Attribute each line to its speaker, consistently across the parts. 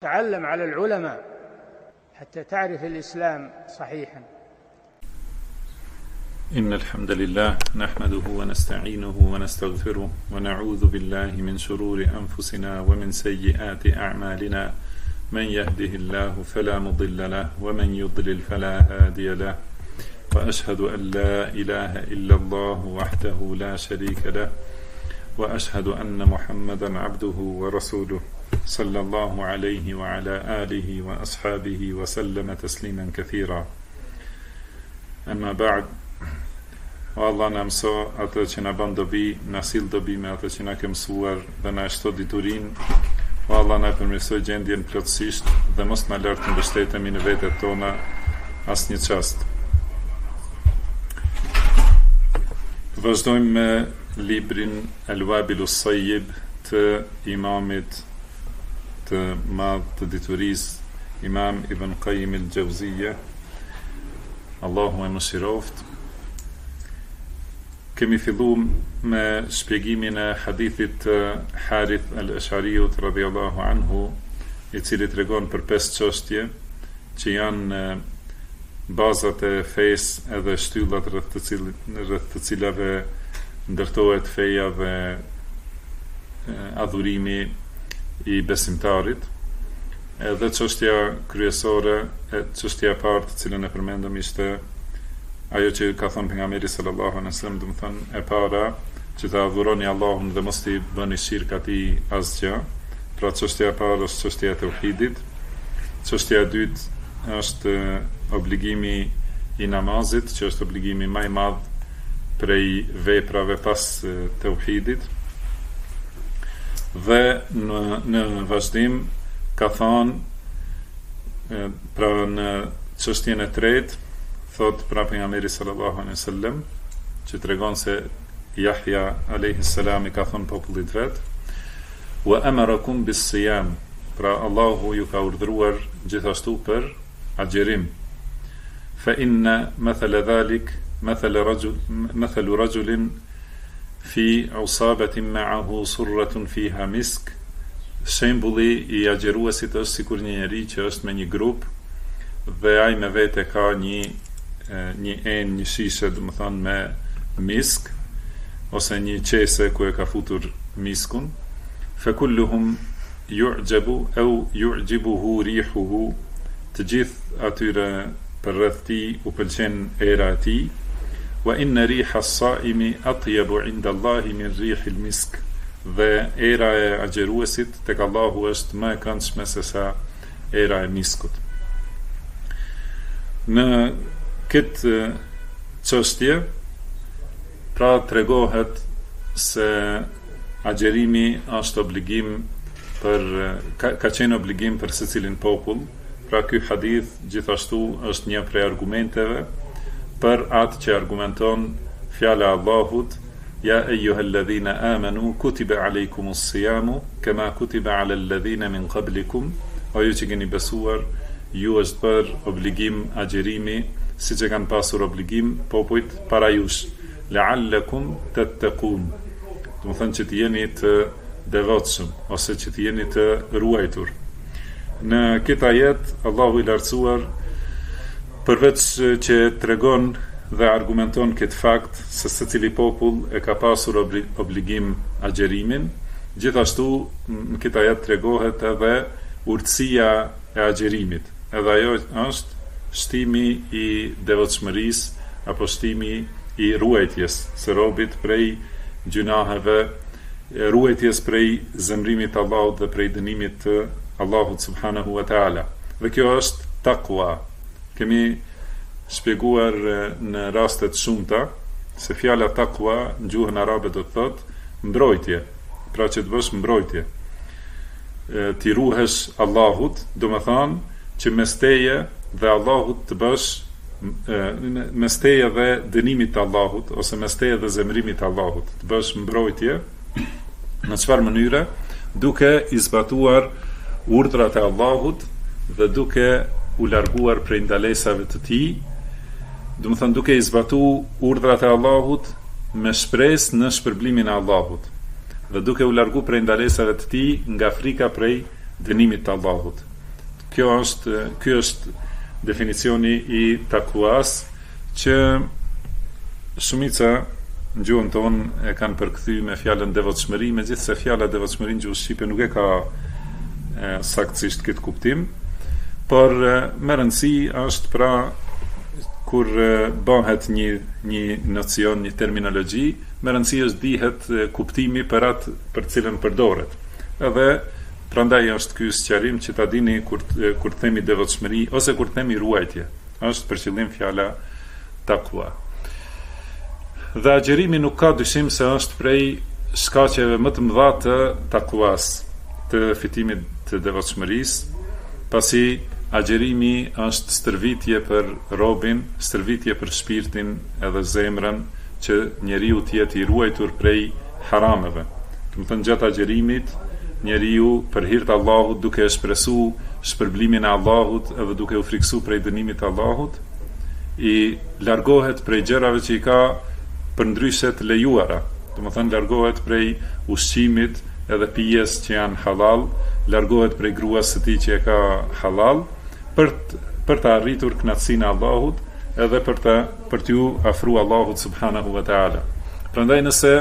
Speaker 1: تعلم على العلماء حتى تعرف الإسلام صحيحا.
Speaker 2: إن الحمد لله نحمده ونستعينه ونستغفره ونعوذ بالله من شرور أنفسنا ومن سيئات أعمالنا من يهده الله فلا مضل له ومن يضلل فلا هادي له وأشهد أن لا إله إلا الله وحده لا شريك له وأشهد أن محمدا عبده ورسوله صلى الله عليه وعلى آله وأصحابه وسلم تسليما كثيرا. أما بعد، Allah na mëso atë që na bën dobi, na sill dobi me atë që na ke mësuar dhe na shto diturinë. Allah na përmirësoj gjendjen plotësisht dhe mos na lart të mbështetemi në vetet tona asnjë çast. Vazhdojmë me librin Al-Wabilus Sayyib të imamit të madh të diturisë, Imam Ibn Qayyim al-Jauziyja. Allahu e mëshiroft. Kemi filluar me shpjegimin e hadithit të Harith al-Ash'ariut radhiyallahu anhu, i cili tregon për 5 çështje që janë bazat e fesë edhe shtyllat rreth të cilave ndërtohet feja dhe adhurimi i besimtarit. Edhe çështja kryesore, çështja e parë të cilën e përmendëm ishte ajo që ka thënë pejgamberi sallallahu alaihi wasallam, do të thënë e para që të adhuroni Allahun dhe mos t'i bëni shirk atij asgjë. Pra çështja e parë është çështja e tauhidit. Çështja e dytë është obligimi i namazit, që është obligimi më i madh prej veprave pas tauhidit. Dhe në vazhdim ka thënë, pra në çështjen e tretë thot pra pejgamberi sallallahu alaihi wasallam, që tregon se Yahya alayhi salam i ka thënë popullit vet, wa amarakum bis-siyam, pra Allahu ju ka urdhëruar gjithashtu për agjerim. Fa inna mathala dhalik mathalu rajulin fi usabatin ma'ahu surratun fiha misk. Shembulli i agjeruesit është sikur një njeri që është me një grup dhe ai me vete ka një shishe, do të thonë me misk, ose një qese ku e ka futur miskun. Fa kulluhum yu'jabu aw yu'jibuhu rihuhu, të gjithë atyre përreth tij u pëlqen era e tij. Wa inna riha as-sa'imi atyabu 'inda Allahi min rihil misk, dhe era e agjeruesit tek Allahu është më e këndshme se sa era e miskut. Në këtë çështje pra tregohet se agjerimi është obligim ka qenë obligim për secilin popull. Pra ky hadith gjithashtu është një prej argumenteve për atë që argumenton fjala e Allahut: Ja eyyuhalladhina amanu kutiba alaykumus siyamu kama kutiba alal ladhina min qablikum, o ju që keni besuar, ju është për obligim agjerimi siç e kanë pasur obligim popujt para jush, la'allakum tattaqun, do të thënë që të jeni të devotshëm ose që të jeni të ruajtur. Në këtë ajet Allahu i lartësuar, përveç që tregon dhe argumenton këtë fakt se secili popull e ka pasur obligim agjerimin, gjithashtu në këtë ajet tregohet edhe urtësia e agjerimit. Edhe ajo është shtimi i devotshmërisë apo shtimi i ruajtjes së robit prej gjunaheve, ruajtjes prej zemrimit të Allahut dhe prej dënimit të Allahut subhanahu wa taala. Dhe kjo është takwa. Kemi shpjeguar në rastet shumta se fjala takwa në gjuhën arabe do të thotë mbrojtje, pra që të bësh mbrojtje. Ti ruhesh Allahut, do të thonë që mes teje dhe Allahut të bësh, mes teje dhe dënimit të Allahut, ose mes teje dhe zemrimit të Allahut, të bësh mbrojtje. Në çfarë mënyre? Duke i zbatuar urdhrat e Allahut dhe duke u larguar prej ndalesave të tij, do të thënë duke i zbatuar urdhrat e Allahut me shpresë në shpërblimin e Allahut dhe duke u largu prej ndalesave të tij nga frika prej dënimit të Allahut. Ky është definicioni i takuas që shumica në gjuhën tonë e kanë përkthy me fjalën devotshmëri, megjithse fjala devotshmëri në gjuhën shqipe nuk e ka saktësisht këtë kuptim, por me rëndësi është pra kur bëhet një nocion, një terminologji, me rëndësi është dihet kuptimi për atë për cilën përdoret. Edhe prandaj është ky sqarim që ta dini kur themi devotshmëri ose kur themi ruajtje, është për qëllim fjala takwa. Dhe agjerimi nuk ka dyshim se është prej shkaqeve më të mëdha të takuas, të fitimit të devotshmërisë, pasi agjerimi është stërvitje për robin, stërvitje për shpirtin edhe zemrën, që njeriu të jetë i ruajtur prej harameve. Do të thënë gjatë agjerimit njeriu për hir të Allahut, duke shpresu shpërblimin e Allahut edhe duke u friksu prej dënimit të Allahut, i largohet prej gjërave që i ka për ndryshe të lejuara. Do të thënë largohet prej ushqimit edhe pijes që janë halal, largohet prej gruas së tij që e ka halal, për të arritur kënaqësinë e Allahut edhe për t'ju afru Allahut subhanahu wa taala. Prandaj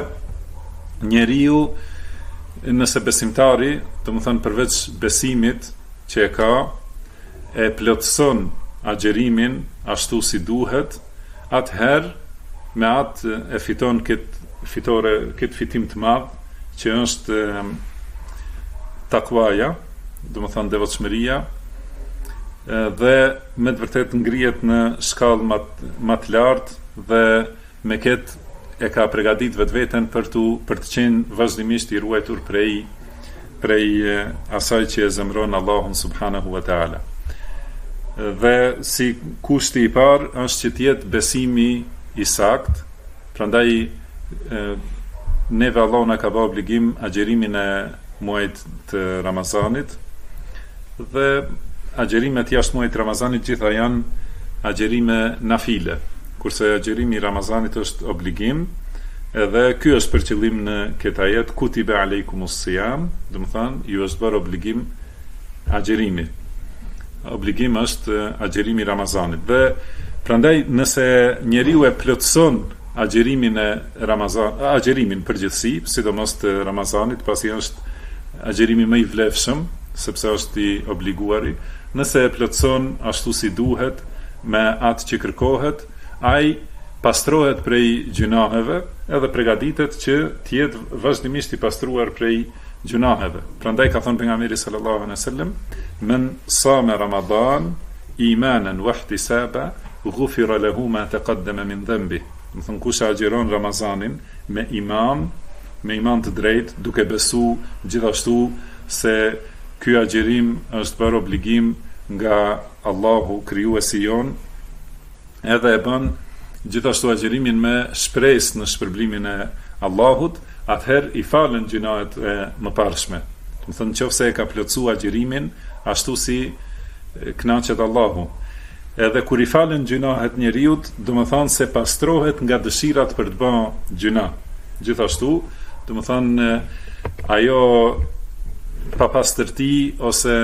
Speaker 2: nëse besimtari, do të thënë përveç besimit që e ka, e plotëson agjerimin ashtu si duhet, atëherë me atë e fiton këtë fitim të madh që është takwaja, do të thënë devotshmëria, dhe me të vërtet ngrihet në shkallë më të lartë dhe me këtë e ka përgatit vetveten për të qenë vazhdimisht i ruajtur prej asaj që e zemron Allahun subhanahu wa taala. Dhe si kushti i parë është që të jetë besimi i sakt, prandaj neve Allah na ka bërë obligim agjerimin e muajit të Ramazanit, dhe agjerimet jashtë muajit të Ramazanit gjitha janë agjerime nafile, kurse agjerimi i Ramazanit është obligim, edhe ky është për qëllim në këtë ajet kutiba alaykumus siyam, do të thonë ju është bërë obligim agjerimi. Obligim është agjerimi i Ramazanit. Dhe prandaj nëse njeriu e plotëson agjerimin përgjithësi, sidomos të Ramazanit, pasi është agjerimi më i vlefshëm, sepse është i obliguari, nëse e plotëson ashtu si duhet, me atë që kërkohet, ai pastrohet prej gjunaheve edhe përgatitet që të jetë vazhdimisht i pastruar prej gjunaheve. Prandaj ka thënë pejgamberi sallallahu alaihi wasallam, men sama Ramadan imanan wa ihtisaba ghufira lahu ma taqaddama min dhanbi. Do të thonë kush agjeron Ramazanin me iman të drejtë, duke besu gjithashtu se ky agjerim është bërë obligim nga Allahu krijuesi jon, edhe e bën gjithashtu agjerimin me shpresë në shpërblimin e Allahut, atëherë i falen gjunahet e mëparshme. Do të thonë nëse e ka plotësuar agjerimin ashtu si kënaqet Allahu. Edhe kur i falen gjunahet njeriut, do të thonë se pastrohet nga dëshirat për të bërë gjuna. Gjithashtu, do të thonë ajo papastërti ose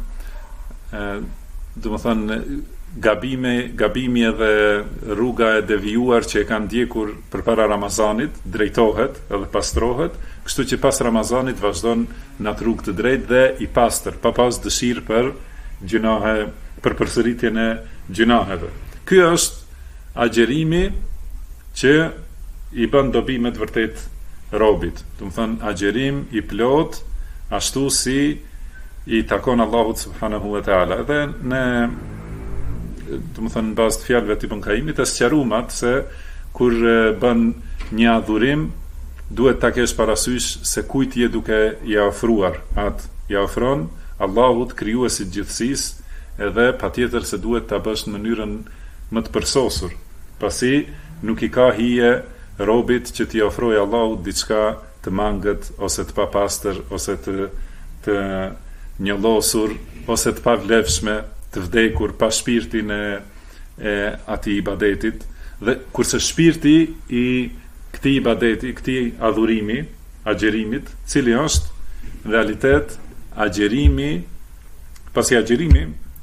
Speaker 2: do të thonë gabimi edhe rruga e devijuar që e kanë ndjekur përpara Ramazanit drejtohet edhe pastrohet, kështu që pas Ramazanit vazhdon në atë rrugë të drejtë dhe i pastër, pa pas dëshirë për gjunahe, për përsëritjen e gjunaheve. Ky është agjerimi që i bën dobi me të vërtet robit. Do të thonë agjerim i plot ashtu si i takon Allahut subhanahu wa taala. Edhe në do të thonë në bazë të fjalëve të Ibn Kaimit e sqaruar se kur bën një adhurim duhet ta kesh parasysh se kujt je duke ia ofruar atë. Ja ofron Allahut krijuesit gjithësisë, edhe patjetër se duhet ta bësh në mënyrën më të përsosur, pasi nuk i ka hije robit që t'i ofrojë Allahut diçka të mangët ose të papastër ose të njollosur ose të pavlefshme, të vdekur pa shpirtin e atij ibadetit. Dhe kurse shpirti i këtij ibadeti, këtij adhurimi, agjerimit, cili është në realitet agjerimi, pasi agjerimi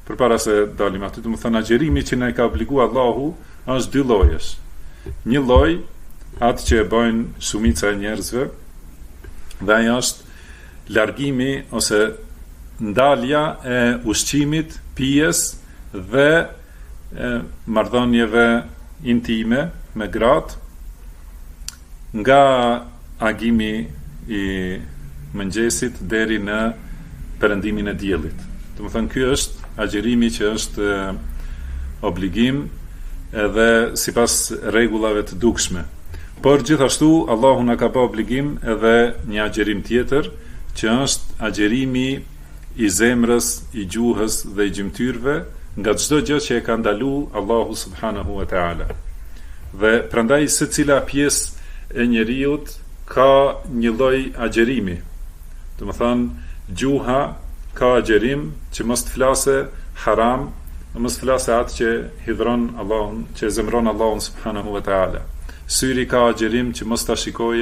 Speaker 2: përpara se dalim aty, do të thonë agjerimi që na ka obliguar Allahu është dy llojesh. Një lloj atë që e bëjnë shumica e njerëzve, dhe ajo është largimi ose ndalja e ushqimit, pijes dhe marrëdhënieve intime me gratë nga agimi i mëngjesit deri në perëndimin e diellit. Do të thonë ky është agjerimi që është obligim edhe sipas rregullave të dukshme. Por gjithashtu Allahu na ka bërë obligim edhe një agjerim tjetër, që është agjerimi i zemrës, i gjuhës dhe i gjymtyrve nga çdo gjë që e ka ndaluar Allahu subhanahu wa taala. Dhe prandaj secila pjesë e njeriut ka një lloj agjerimi. Do të thonë gjuha ka agjerim që mos të flase haram, mos flase atë që hidhron Allahun, që zemron Allahun subhanahu wa taala. Syri ka agjerim që mos ta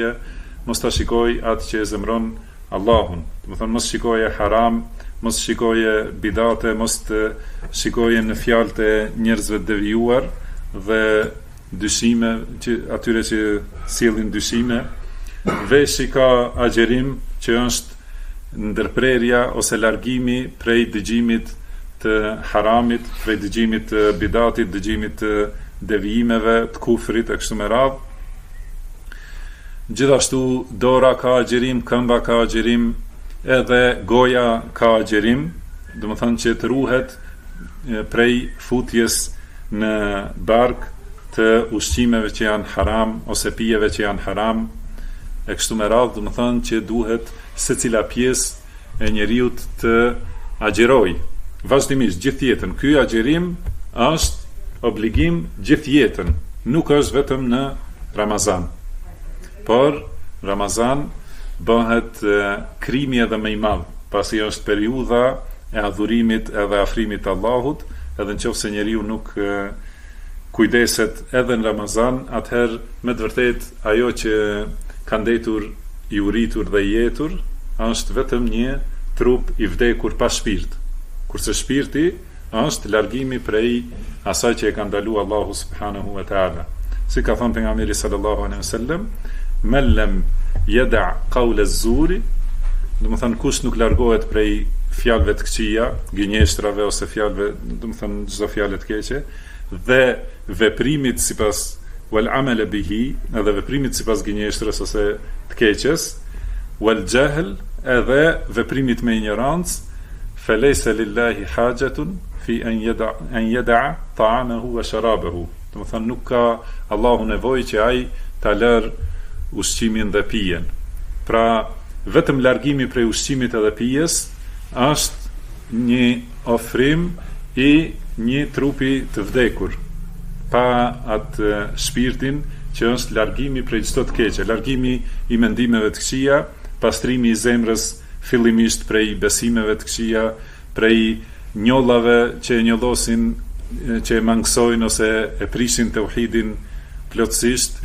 Speaker 2: shikoj atë që zemron Allahun. Do të thonë mos shikoje haram, mos shikoje bidate, mos të shikoje në fjalët e njerëzve të devijuar dhe dyshime, që atyre që sjellin dyshime. Veshi ka agjerim që është ndërprerja ose largimi prej dëgjimit të haramit, prej dëgjimit të bidatit, dëgjimit të devijimeve, të kufrit e kështu me radhë. Gjithashtu dora ka agjerim, këmba ka agjerim, edhe goja ka agjerim, do të thonë që të ruhet prej futjes në bark të ushqimeve që janë haram ose pijeve që janë haram e kështu me radhë. Do të thonë që duhet secila pjesë e njeriut të agjeroj vazhdimisht gjithë jetën. Ky agjerim është obligim gjithë jetën, nuk është vetëm në Ramazan. Por Ramazan bëhet krimi edhe më i madh, pasi është periudha e adhurimit edhe afrimit të Allahut, edhe nëse njeriu nuk kujdeset edhe në Ramazan, atëherë me të vërtetë ajo që ka ndetur i uritur dhe i jetur është vetëm një trup i vdekur pa shpirt, kurse shpirti është largimi prej asaj që e ka ndaluar Allahu subhanahu wa taala. Si ka thënë pejgamberi sallallahu alaihi wasallam, "Men lam yada' qawl az-zuri", do të thonë kush nuk largohet prej fjalëve të këqija, gënjeshtrave ose fjalëve, do të thonë çdo fjalë të keqe, dhe veprimit sipas wal amala bihi, edhe veprimit sipas gënjeshtrës ose të keqes, wal jahl, edhe veprimit me ignorancë, falaysa lillahi hajatun fi an yada' ta'amahu wa sharabahu. Do të thonë nuk ka Allahu nevojë që ai ta lër ushqimin dhe pijen. Pra vetëm largimi prej ushqimit edhe pijes është një ofrim i një trupi të vdekur, pa atë shpirtin që është largimi prej çdo të keqe, largimi i mendimeve të këqija, pastrimi i zemrës fillimisht prej besimeve të këqija, prej njollave që njollosin, që mangësojnë ose e prishin tauhidin plotësisht,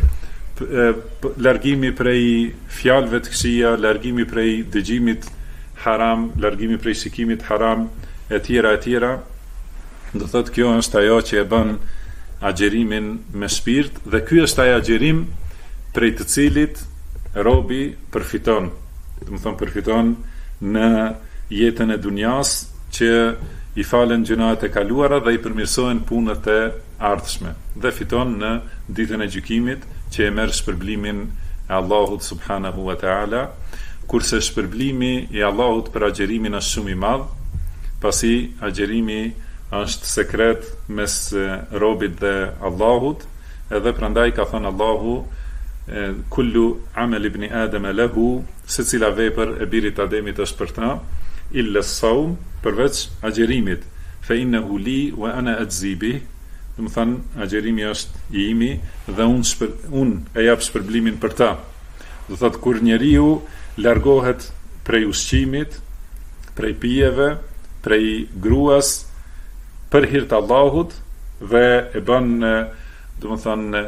Speaker 2: largimi prej fjalëve të këqija, largimi prej dëgjimit haram, largimi prej shikimit haram, e tjera e tjera. Do thotë kjo është ajo që e bën agjerimin me shpirt, dhe ky është ai agjerim prej të cilit robi përfiton. Do të thonë përfiton në jetën e dunjas, që i falen gjunat e kaluara dhe i përmirësohen punët e ardhshme, dhe fiton në ditën e gjykimit, që e merr shpërblimin e Allahut subhanahu wa taala, kurse shpërblimi i Allahut për agjerimin është shumë i madh, pasi agjerimi është sekret mes robit dhe Allahut, edhe prandaj ka thënë Allahu, kullu amal ibn Adam lahu, secila vepër e birit Ademit është për ta, illa as-sawm, përveç agjerimit, fa innahu li wa ana ajzi bih. Do të thonë agjerimi është i imi dhe unë e jap shpërblimin për ta. Do thotë kur njeriu largohet prej ushqimit, prej pijeve, prej gruas, për hir të Allahut, dhe e bën, do të thonë,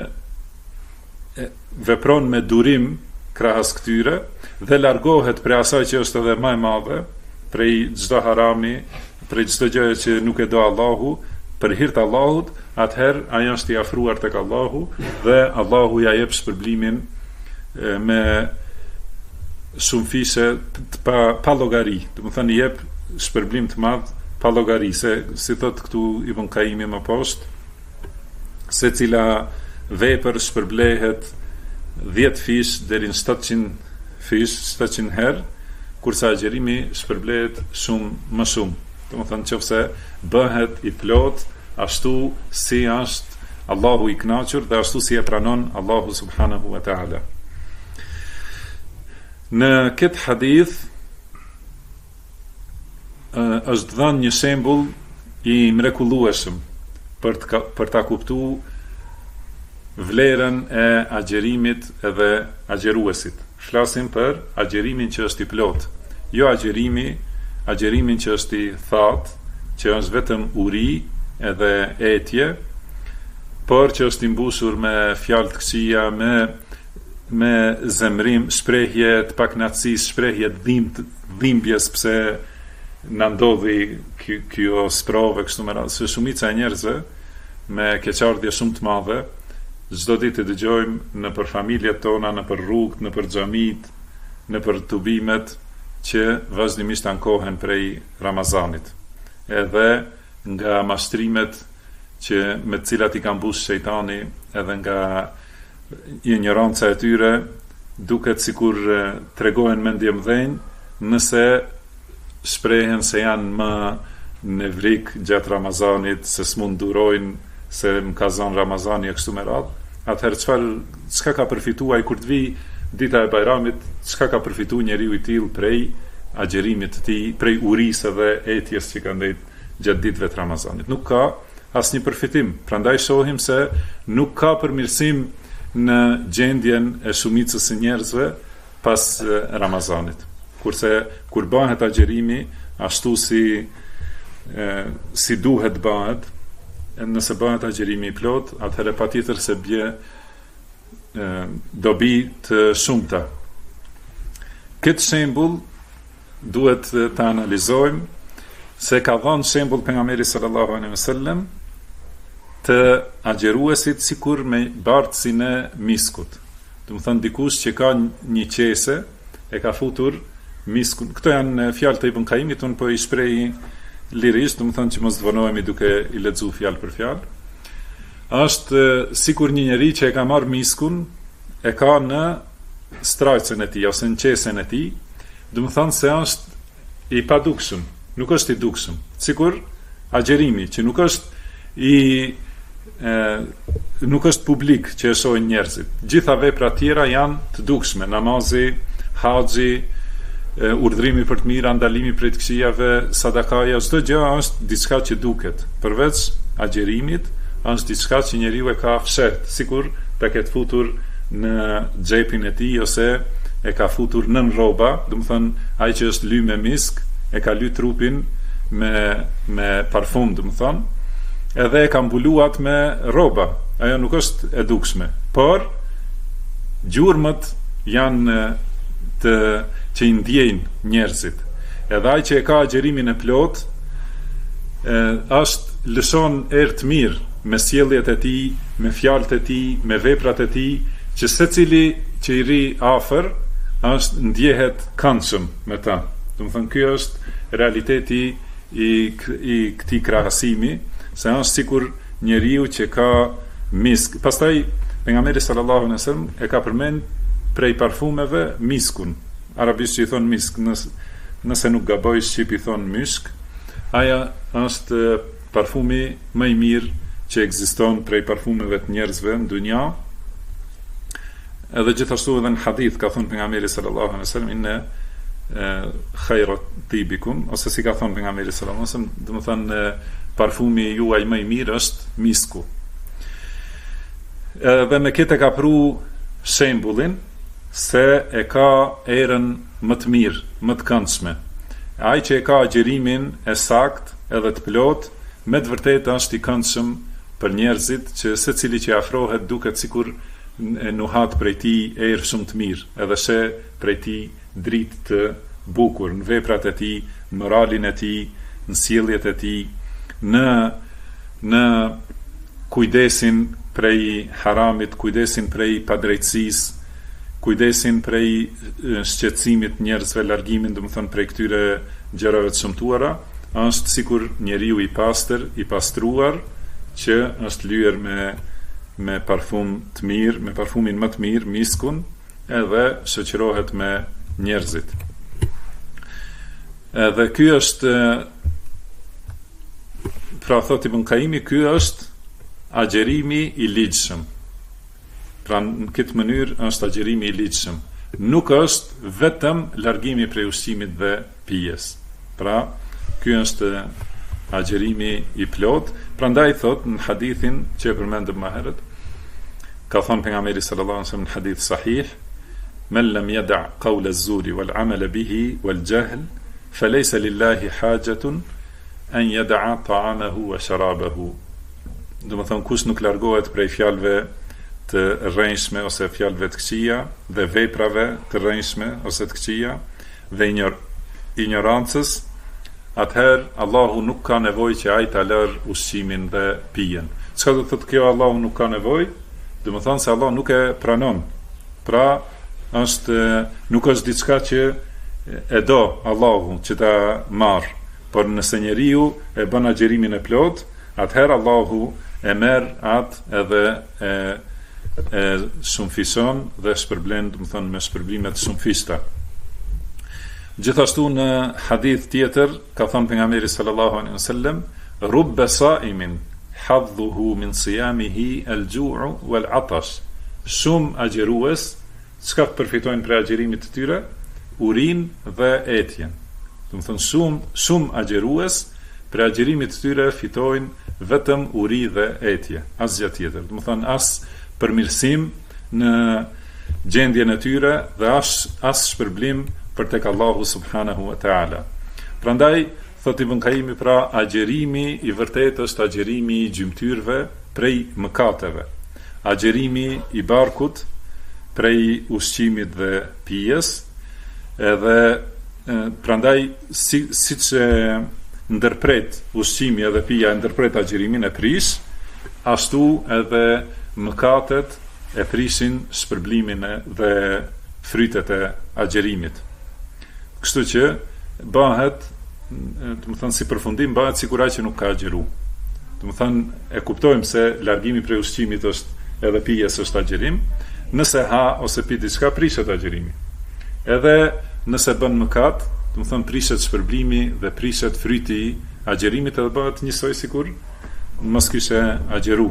Speaker 2: vepron me durim krahas këtyre, dhe largohet prej asaj që është edhe më e madhe, prej çdo harami, prej çdo gjëje që nuk e do Allahu, për hir të Allahut, atëherë ajo është i afruar tek Allahu dhe Allahu ja jep shpërblimin me shumë fishe pa llogari. Do të thënë i jep shpërblim të madh pa llogari, se si thot këtu Ibn Kaimi më poshtë, se cila vepër shpërblehet 10 fish deri në 700 fish, 700 herë, kurse agjerimi shpërblehet shumë më shumë. Do të thënë nëse bëhet i plot ashtu si është Allahu i kënaqur dhe ashtu si e pranon Allahu subhanahu wa taala. Në këtë hadith është dhënë një shembull i mrekullueshëm për ta kuptuar vlerën e agjerimit edhe agjeruesit. Flasim për agjerimin që është i plot, jo agjerimin që është i thatë, që është vetëm uri edhe etje, por që është i mbushur me fjalë të këqija, me zemrim, shprehje të pakënaqësisë, shprehje të dhimbjes, pse na ndodhi kjo sprove kështu me radhë, se shumica e njerëzve me keqardhje shumë të madhe, çdo ditë të dëgjojmë në për familjet tona, në për rrugët, në për xhamit, në për tubimet që vazhdimisht ankohen prej Ramazanit. Edhe nga mashtrimet që me të cilat i ka mbush shejtani, edhe nga ignoranca e tyre, duket sikur tregojnë mendje mdhenj, nëse shprehen se janë më nevrik gjatë Ramazanit, se s'mund durojnë, se më ka zënë Ramazani e kështu me radhë. Atëherë çka ka përfituar kur të vi dita e Bajramit, çka ka përfituar njeriu i tillë prej agjerimit të tij, prej urisë dhe etjes që ka ndërtuar gjatë ditëve të Ramazanit? Nuk ka asnjë përfitim. Prandaj shohim se nuk ka përmirësim në gjendjen e shumicës së njerëzve pas Ramazanit. Kurse kur bëhet agjerimi ashtu si duhet bëhet, nëse bëhet agjerimi i plot, atëherë patjetër se bie dobi të shumta. Këtë shembull duhet të analizojmë, se ka dhënë shembull pejgamberi sallallahu alaihi wasallam të agjeruesit sikur me bartësinë e miskut. Do të thënë dikush që ka një qese e ka futur miskun. Këto janë fjalë të Ibn Kaimit, unë po i shprehi lirisht, do të thënë që mos dëvonohemi duke i lexuar fjalë për fjalë. Është sikur një njeri që e ka marrë miskun, e ka në strajcën e tij ose në qesen e tij, do të thënë se është i padukshëm, nuk është i dukshëm. Sikur agjerimi që nuk është publik që e shohin njerëzit. Gjitha veprat tjera janë të dukshme, namazi, haxhi, urdhrimi për të mira, ndalimi prej të këqijave, sadakaja, çdo gjë është diçka që duket. Përveç agjerimit, është diçka që njeriu e ka fshet, sikur ta ketë futur në xhepin e tij ose e ka futur nën rroba, do të thënë ai që është ly me misk, e ka ly trupin me parfum, do të thënë, edhe e ka mbuluat me rroba. Ajo nuk është e dukshme, por gjurmët janë që i ndjejnë njerëzit. Edhe ai që e ka agjerimin e plot, lëshon erë të mirë me sjelljet e tij, me fjalët e tij, me veprat e tij, që secili që i ri afër ndjehet këndshëm me ta. Do të thënë ky është realiteti i këtij krahasimi, se është sikur njeriu që ka misk. Pastaj pejgamberi sallallahu alaihi wasallam e ka përmend prej parfumeve miskun. Arabisht që i thonë misk, nëse nuk gaboj shqip i thonë mysk. Aja është parfumi më i mirë që ekziston prej parfumeve të njerëzve në dunja. Edhe gjithashtu edhe në hadith ka thonë pejgamberi sallallahu alaihi wasallam inne khairat tibikum, ose si ka thonë pejgamberi sallallahu alaihi wasallam, do të thënë parfumi juaj më i mirë është misku. Dhe me këtë ka pru shembullin se e ka erën më të mirë, më të këndshme. Ai që e ka agjerimin e sakt edhe të plot, me të vërtetë është i këndshëm për njerëzit, që secili që afrohet duket sikur e nuhat prej tij erë shumë të mirë, edhe she prej tij dritë të bukur në veprat e tij, në moralin e tij, në sjelljet e tij, në kujdesin prej haramit, kujdesin prej padrejtësisë, kujdesin prej shqetësimit njerëzve, largimin, domethënë prej këtyre gjërave të shëmtuara, është sikur njeriu i pastër, i pastruar, që është lyer me parfum të mirë, me parfumin më të mirë, miskun, edhe shoqërohet me njerëzit. Edhe ky është, pra thot Ibn Qayyimi, ky është agjerimi i ligjshëm. Pra në këtë mënyrë është agjerimi i ligjshëm. Nuk është vetëm largimi prej ushqimit dhe pijes. Pra, ky është agjerimi i plot. Prandaj thot në hadithin që e përmendëm më herët, ka thënë pejgamberi sallallahu alaihi wasallam në hadith sahih: "Men lam yada' qawla az-zuri wal 'amala bihi wal jahl, falaysa lillahi hajatun an yada'a ta'amahu wa sharabahu." Do të thonë, kush nuk largohet prej fjalëve të rrënjshme ose fjalëve të këqija dhe veprave të rrënjshme ose të këqija dhe ignorancës, atëherë Allahu nuk ka nevojë që ai ta lër ushqimin dhe pijen. Çka do të thotë kjo Allahu nuk ka nevojë? Do të thonë se Allah nuk e pranon. Pra, nuk është diçka që e do Allahu që ta marr, por nëse njeriu e bën agjerimin e plot, atëherë Allahu e merr atë edhe e shumëfison dhe shpërblen, do të thonë, me shpërblime të shumëfishta. Gjithashtu në hadith tjetër ka thënë pejgamberi sallallahu alaihi wasallam: "Rubba sa'imin hadhuhu min siyamihi al-ju'u wal-'atash." Shumë agjerues, çka përfitojnë prej agjerimit të tyre? Urinë dhe etjen. Do të thonë, shumë agjerues prej agjerimit të tyre fitojnë vetëm uri dhe etje, asgjë tjetër. Do të thonë, as përmirësim në gjendjen e tyre dhe as shpërblim për tek Allahu subhanahu wa ta'ala. Prandaj thot Ibn Qayyimi, pra agjerimi i vërtet është agjerimi i gjymtyrve prej mëkateve, agjerimi i barkut prej ushqimit dhe pijes, edhe prandaj siç ndërpret ushqimi edhe pija ndërpret agjerimin e prish, ashtu edhe mëkatet e prishin shpërblimin dhe frytet e agjerimit. Kështu që bëhet, do të thonë, si përfundim bëhet sikur ai që nuk ka agjeru. Do të thonë, e kuptojmë se largimi prej ushqimit është edhe pijes është agjerim. Nëse ha ose pi diçka, prishet agjerimi. Edhe nëse bën mëkat, do të thonë, prishet shpërblimi dhe prishet fryti i agjerimit, edhe bëhet njësoj sikur mos kishe agjeru.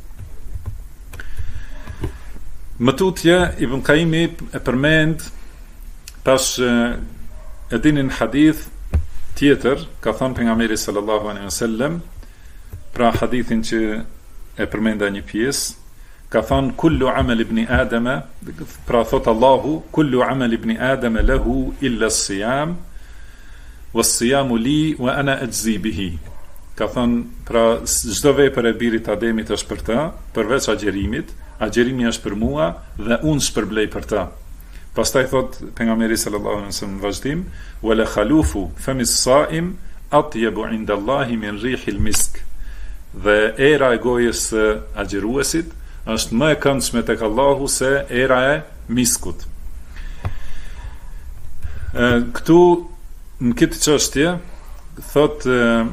Speaker 2: Më tutje, Ibn Qayyimi e përmend tash e dinin hadith tjetër, ka thënë pejgamberi sallallahu alaihi wasallam, pra hadithin që e përmenda një pjesë, ka thënë: "Kullu amal ibn Adama", pra thot Allahu, "Kullu amal ibn Adama lahu illa as-siyam, was-siyamu li wa ana ajzi bihi." Ka thënë, pra çdo vepër e birit Ademit është për të, përveç agjerimit. Agjerimi është për mua dhe unë shpërblej për ta. Pastaj thot pejgamberi sallallahu alaihi wasallam në vazhdim: "Wala khalufu famis sa'im atyabu 'inda Allahi min rihil misk." Dhe era e gojës së agjeruesit është më e këndshme tek Allahu se era e miskut. Këtu në këtë çështje thot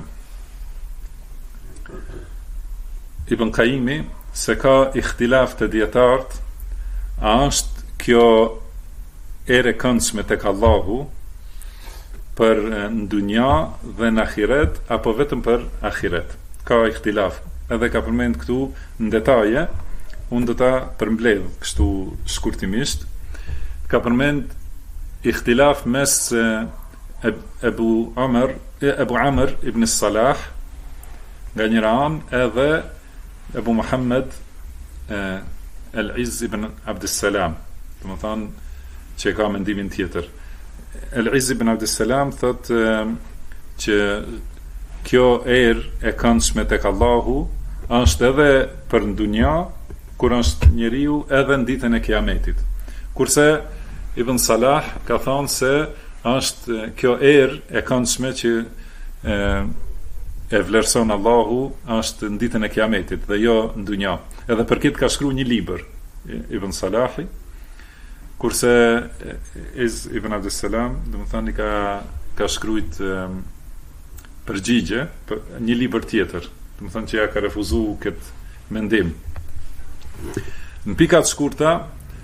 Speaker 2: Ibn Qayyimi se ka ihtilaf të dietartë, a është kjo ere këndshme tek Allahu për në dunja dhe në ahiret, apo vetëm për ahiret. Ka ihtilaf, edhe ka përmend këtu në detaje, unë do ta përmbledh kështu shkurtimisht. Ka përmend ihtilaf mes Ebu Amr ibn Salah nga njëra anë, edhe Ebu Muhammed Al-Izz ibn Abdussalam, do të thonë, që ka mendimin tjetër. Al-Izz ibn Abdussalam thot që kjo erë e këndshme tek Allahu është edhe për në dunja, kur është njeriu, edhe në ditën e kiametit. Kurse Ibn Salah ka thonë se është kjo erë e këndshme që e vlerëson Allahu është në ditën e Kiametit dhe jo në dunja. Edhe për këtë ka shkruar një libër Ibn Salahi, kurse Iz Ibn Abdussalam, domethënë ka shkruar përgjigje për një libër tjetër, domethënë që ja ka refuzuar këtë mendim. Në pikat shkurta,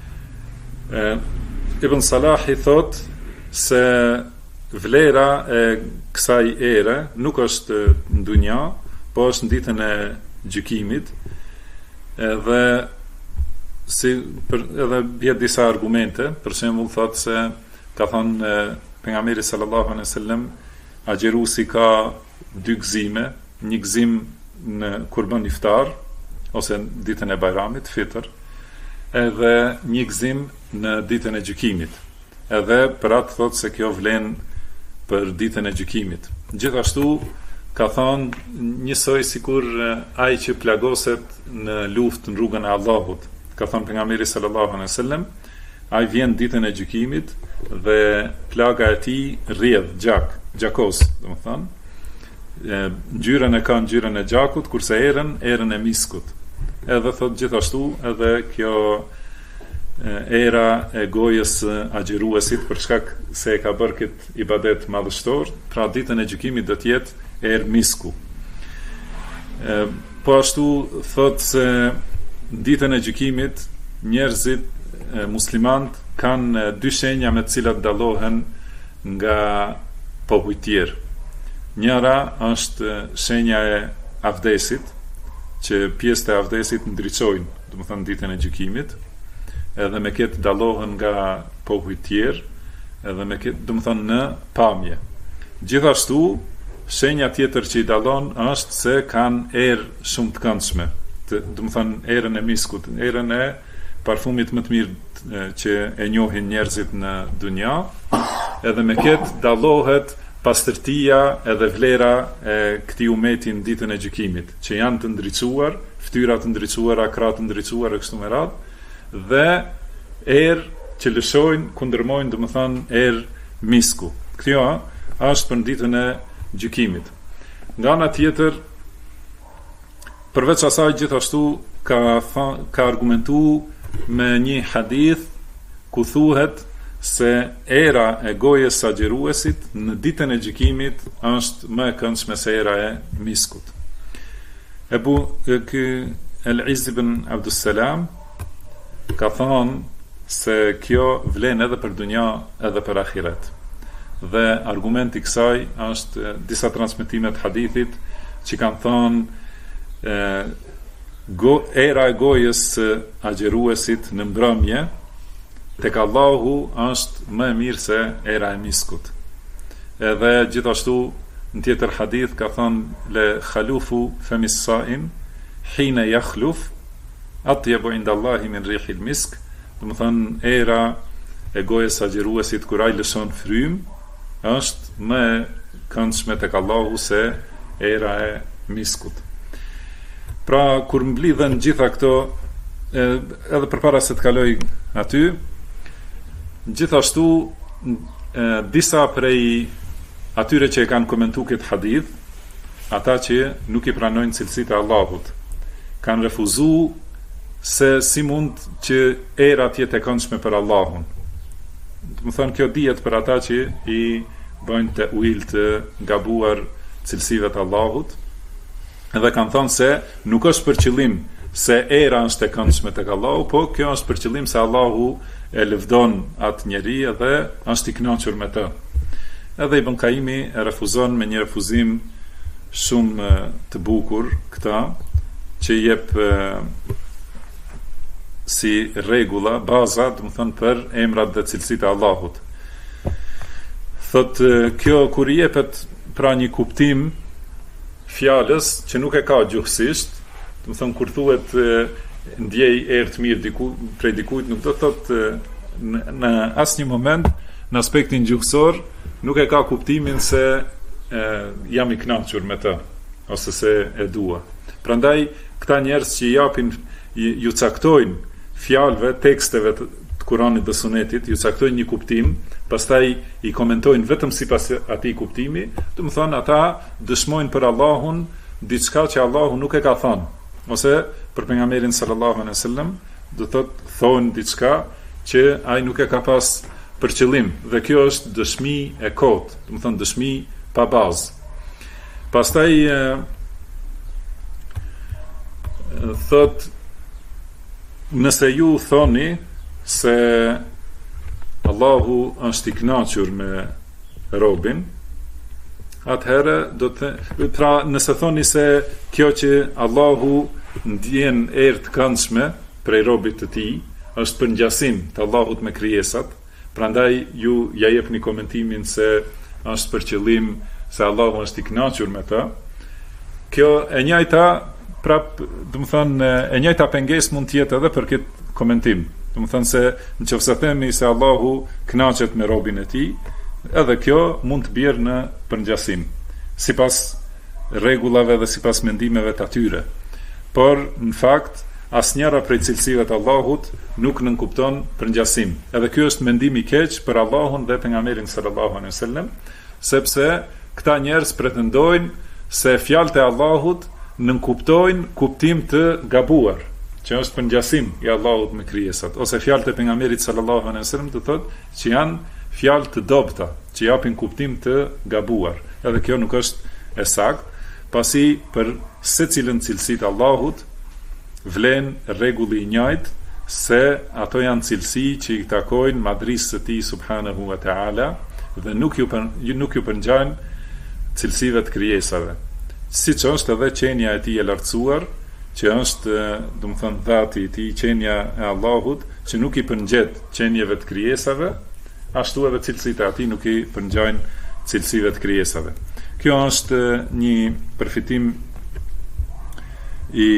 Speaker 2: Ibn Salahi thot se vlera e kësaj ere nuk është në dunja, po është në ditën e gjykimit, edhe edhe bjet disa argumente, për shembull thot se ka thënë pejgamberi sallallahu alaihi wasallam, agjeruesi ka dy gëzime, një gëzim në kur bën iftar ose në ditën e Bajramit, fitr, edhe një gëzim në ditën e gjykimit. Edhe për atë thot se kjo vlen për ditën e gjykimit. Gjithashtu ka thonë njësoj sikur ai që plagoset në luftë në rrugën e Allahut. Ka thonë pejgamberi sallallahu alaihi wasallam, ai vjen ditën e gjykimit dhe plaga e tij rrjedh gjakos, domethënë. Ngjyrën e ka ngjyrën e gjakut, kurse erën e miskut. Edhe thot gjithashtu edhe kjo era e gojës agjeruesit, për shkak se e ka bërë këtë ibadet madhështor, pra ditën e gjykimit do të jetë erë misku. Po ashtu thot se ditën e gjykimit njerëzit muslimant kanë dy shenja me të cilat dallohen nga popujt tjerë. Njëra është shenja e avdesit, që pjesët e avdesit ndriçojnë, domethënë ditën e gjykimit, edhe me këtë dallohen nga popujt tjerë, edhe me këtë, domethënë në pamje. Gjithashtu, shenja tjetër që i dallon është se kanë erë shumë të këndshme, domethënë erën e miskut, erën e parfumit më të mirë që e njohin njerëzit në dunja, edhe me këtë dallohet pastërtia edhe vlera e këtij umeti në ditën e gjykimit, që janë të ndriçuar, fytyra të ndriçuara, krah të ndriçuar e kështu me radhë, dhe erë që lëshojnë, kundërmojnë, domethënë erë misku. Kjo është për ditën e gjykimit. Nga ana tjetër, përveç asaj gjithashtu ka argumentuar me një hadith ku thuhet se era e gojës së agjeruesit në ditën e gjykimit është më e këndshme se era e miskut. El-Izz ibn Abdussalam ka thonë se kjo vlen edhe për dunja edhe për ahiret. Dhe argumenti i kësaj është disa transmetime të hadithit që kanë thonë era e gojës së agjeruesit në mbrëmje tek Allahu është më e mirë se era e miskut. Edhe gjithashtu në tjetër hadith ka thonë le khalufu femis saim hina yakhluf atyabu inda Allahi min rihil misk, domethënë era e gojës së agjeruesit kur ai lëshon frym është më e këndshme tek Allahu se era e miskut. Pra kur mblidhen gjitha këto, edhe përpara se të kaloj aty, gjithashtu disa prej atyre që e kanë komentuar këtë hadith, ata që nuk i pranojnë cilësitë e Allahut, kanë refuzuar se si mund që era të jetë e këndshme për Allahun. Do të thonë kjo dihet për ata që i bëjnë ta'wil të gabuar cilësive të Allahut, edhe kanë thënë se nuk është për qëllim se era është e këndshme tek Allahu, po kjo është për qëllim se Allahu e lëvdon atë njeri edhe është i kënaqur me të. Edhe Ibn Kaimi e refuzon me një refuzim shumë të bukur këta, që jep si rregulla, baza, do të thonë për emrat dhe cilësitë e Allahut. Thotë kjo kur i jepet pra një kuptim fjalës që nuk e ka gjuhësisht, do të thonë kur thuhet ndjej erë të mirë prej dikujt, nuk do të thotë në asnjë moment në aspektin gjuhësor nuk e ka kuptimin se jam i kënaqur me të ose se e dua. Prandaj këta njerëz që japin, ju caktojnë fjalëve, teksteve të Kuranit dhe Sunetit, ju caktojnë një kuptim, pastaj i komentojnë vetëm sipas atij kuptimi, do të thonë ata dëshmojnë për Allahun diçka që Allahu nuk e ka thënë, ose për pejgamberin sallallahu alaihi wasallam, do thonë diçka që ai nuk e ka pas për qëllim, dhe kjo është dëshmi e kotë, do të thonë dëshmi pa bazë. Pastaj thot, nëse ju thoni se Allahu është i kënaqur me robin, atëherë do të pra nëse thoni se kjo që Allahu ndjen erë të këndshme prej robit të tij është për ngjasim të Allahut me krijesat, prandaj ju ja jepni komentimin se është për qëllim se Allahu është i kënaqur me ta. Kjo e njëjta prap, do të thonë e njëjta pengesë mund të jetë edhe për këtë komentim. Do të thonë se nëse themi se Allahu kënaqet me robin e tij, edhe kjo mund të bjerë në përngjasim, sipas rregullave dhe sipas mendimeve të atyre. Por në fakt asnjëra prej cilësive të Allahut nuk nënkupton përngjasim. Edhe ky është mendim i keq për Allahun dhe pejgamberin sallallahu alaihi wasallam, sepse këta njerëz pretendojnë se fjalët e Allahut nënkuptojnë kuptim të gabuar, që është përngjasim i Allahut me krijesat, ose fjalët e pejgamberit sallallahu alaihi wasallam do thotë që janë fjalë të dobta, që japin kuptim të gabuar. Edhe kjo nuk është e saktë, pasi për secilën cilësi të Allahut vlen rregulli i njëjtë, se ato janë cilësi që i takojnë madhrisë së tij subhanahu wa taala dhe nuk ju përngjajnë cilësive të krijesave. Siç është edhe qenia e tij e lartësuar, që është, do të thonë, dhati i tij, qenia e Allahut, që nuk i përngjet qenieve të krijesave, ashtu edhe cilësitë e atij nuk i përngjajnë cilësive të krijesave. Kjo është një përfitim i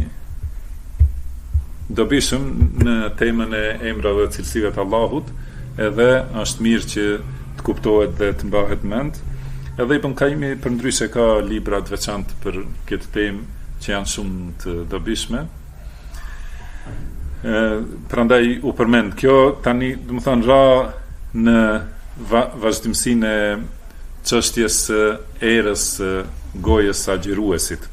Speaker 2: dobishëm në temën e emrave dhe cilësive të Allahut, edhe është mirë që të kuptohet dhe të mbahet mend. Edhe Ibn Qayyimi përndryshe ka libra të veçantë për këtë temë që janë shumë të dobishme. Prandaj u përmend kjo tani, do të thonë, ra në vazhdimsinë e çështjes së erës gojës agjeruesit.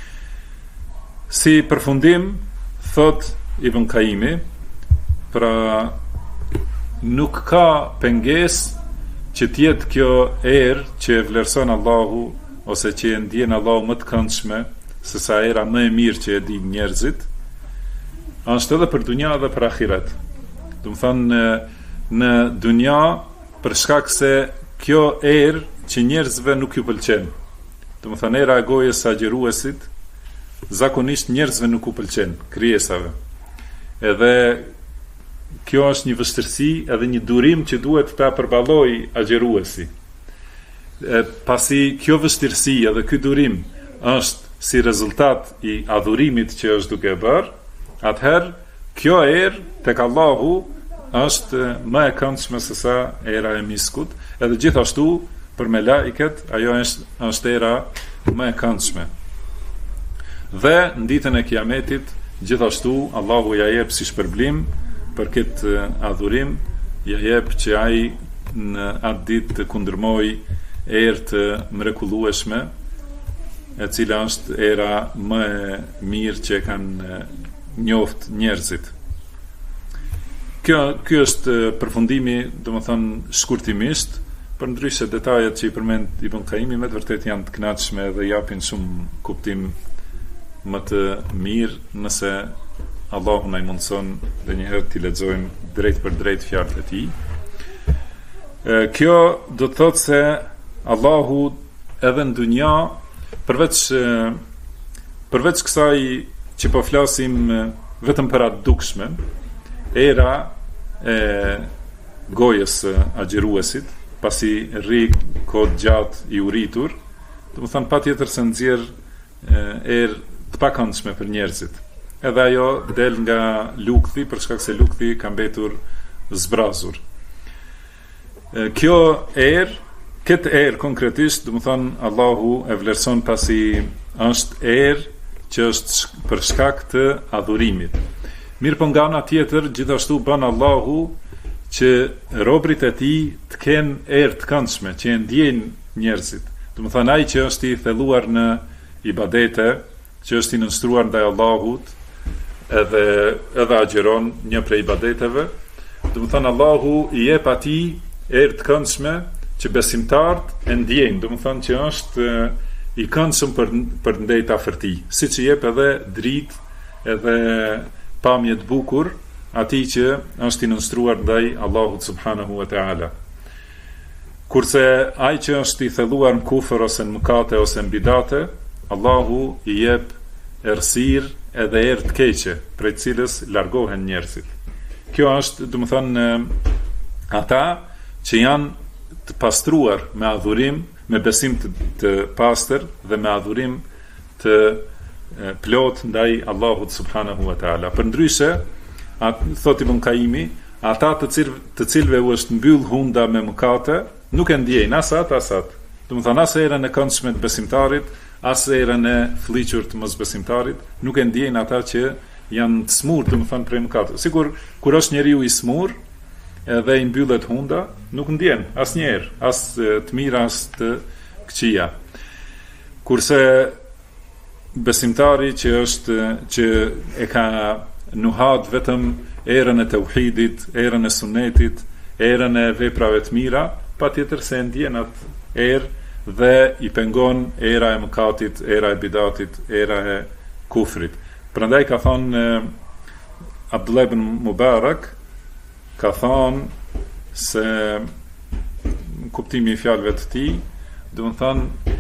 Speaker 2: Si përfundim, thot Ibn Qayyimi, pra nuk ka pengesë që tjetë kjo erë që e vlerëson Allahu, ose që e ndjen Allahu më të këndshme, se sa era më e mirë që e di njerëzit, është edhe për dunja dhe për ahiret. Do të thonë, në dunja, për shkak se kjo erë që njerëzve nuk ju pëlqen. Do të thonë, era e gojës së agjeruesit, zakonisht njerëzve nuk u pëlqen, krijesave. Edhe kjo është një vështirësi edhe një durim që duhet ta përballojë agjeruesi. Pasi kjo vështirësi edhe ky durim është si rezultat i adhurimit që është duke bërë, atëherë kjo erë tek Allahu është më e këndshme se sa era e miskut, edhe gjithashtu për melaiket ajo është era më e këndshme. Dhe në ditën e Kiametit gjithashtu Allahu ja jep si shpërblim për këtë adhurim, ja jep që ai në atë ditë të kundërmoj erë të mrekullueshme, e cila është era më e mirë që kanë njoft njerëzit. Ky është përfundimi, domethënë shkurtimisht, përndryshe detajet që i përmend Ibn Qayyimi me të vërtetë janë të kënaqshme dhe japin shumë kuptim më të mirë, nëse Allahu na i mundson dhe njëherë t'i lexojmë drejt për drejt fjalët e tij. Kjo do të thotë se Allahu edhe në dunja, përveç kësaj që po flasim vetëm për atë dukshme, era e gojës agjeruesit, pasi rri kohë gjatë i uritur, do të thonë patjetër se nxjerr erë të pakëndshme për njerëzit. Edhe ajo del nga lukthi, për shkak se lukthi ka mbetur zbrazur. Kjo erë, këtë erë konkretisht, do të thonë Allahu e vlerëson pasi është erë që është për shkak të adhurimit. Mirë po nga ana tjetër, gjithashtu bën Allahu që robrit e tij të kenë erë të këndshme, që e ndjejnë njerëzit. Do të thonë ai që është i thelluar në ibadete, që është i nënstruar ndaj Allahut, edhe agjeron një prej ibadeteve, do të thonë Allahu i jep atij erë të këndshme që besimtarët e ndjejnë, do të thonë që është i këndshëm për ndejt afër tij, siç i jep edhe dritë edhe pamje të bukur atij që është i nënstruar ndaj Allahut subhanahu wa taala. Kurse ai që është i thelluar në kufër ose në mëkate ose në bidate, Allahu i jep errësirë edhe erë të keqe, prej cilës largohen njerëzit. Kjo është, do të thonë, ata që janë të pastruar me adhurim, me besim të pastër dhe me adhurim të plot ndaj Allahut subhanahu wa taala. Përndryshe, thot Ibn Kaimi, ata të cilëve u është mbyll hunda me mëkate, nuk e ndjejnë asat. Do të thonë as erën e këndshme të besimtarit, as erën e fllihur të mosbesimtarit, nuk e ndjejnë ata që janë të smur, do të thonë prej mëkateve. Sigur kur është njeriu i smur edhe i mbyllet hunda, nuk ndjen asnjëherë, as të mira as të këqija. Kurse besimtari që e ka nuhat vetëm erën e tauhidit, erën e sunetit, erën e veprave të mira, patjetër se ndjen atë erë dhe i pengon era e mëkatit, era e bidatit, era e kufrit. Prandaj ka thonë Abdullah ibn Mubarak, ka thonë se kuptimi i fjalëve të tij, do të thonë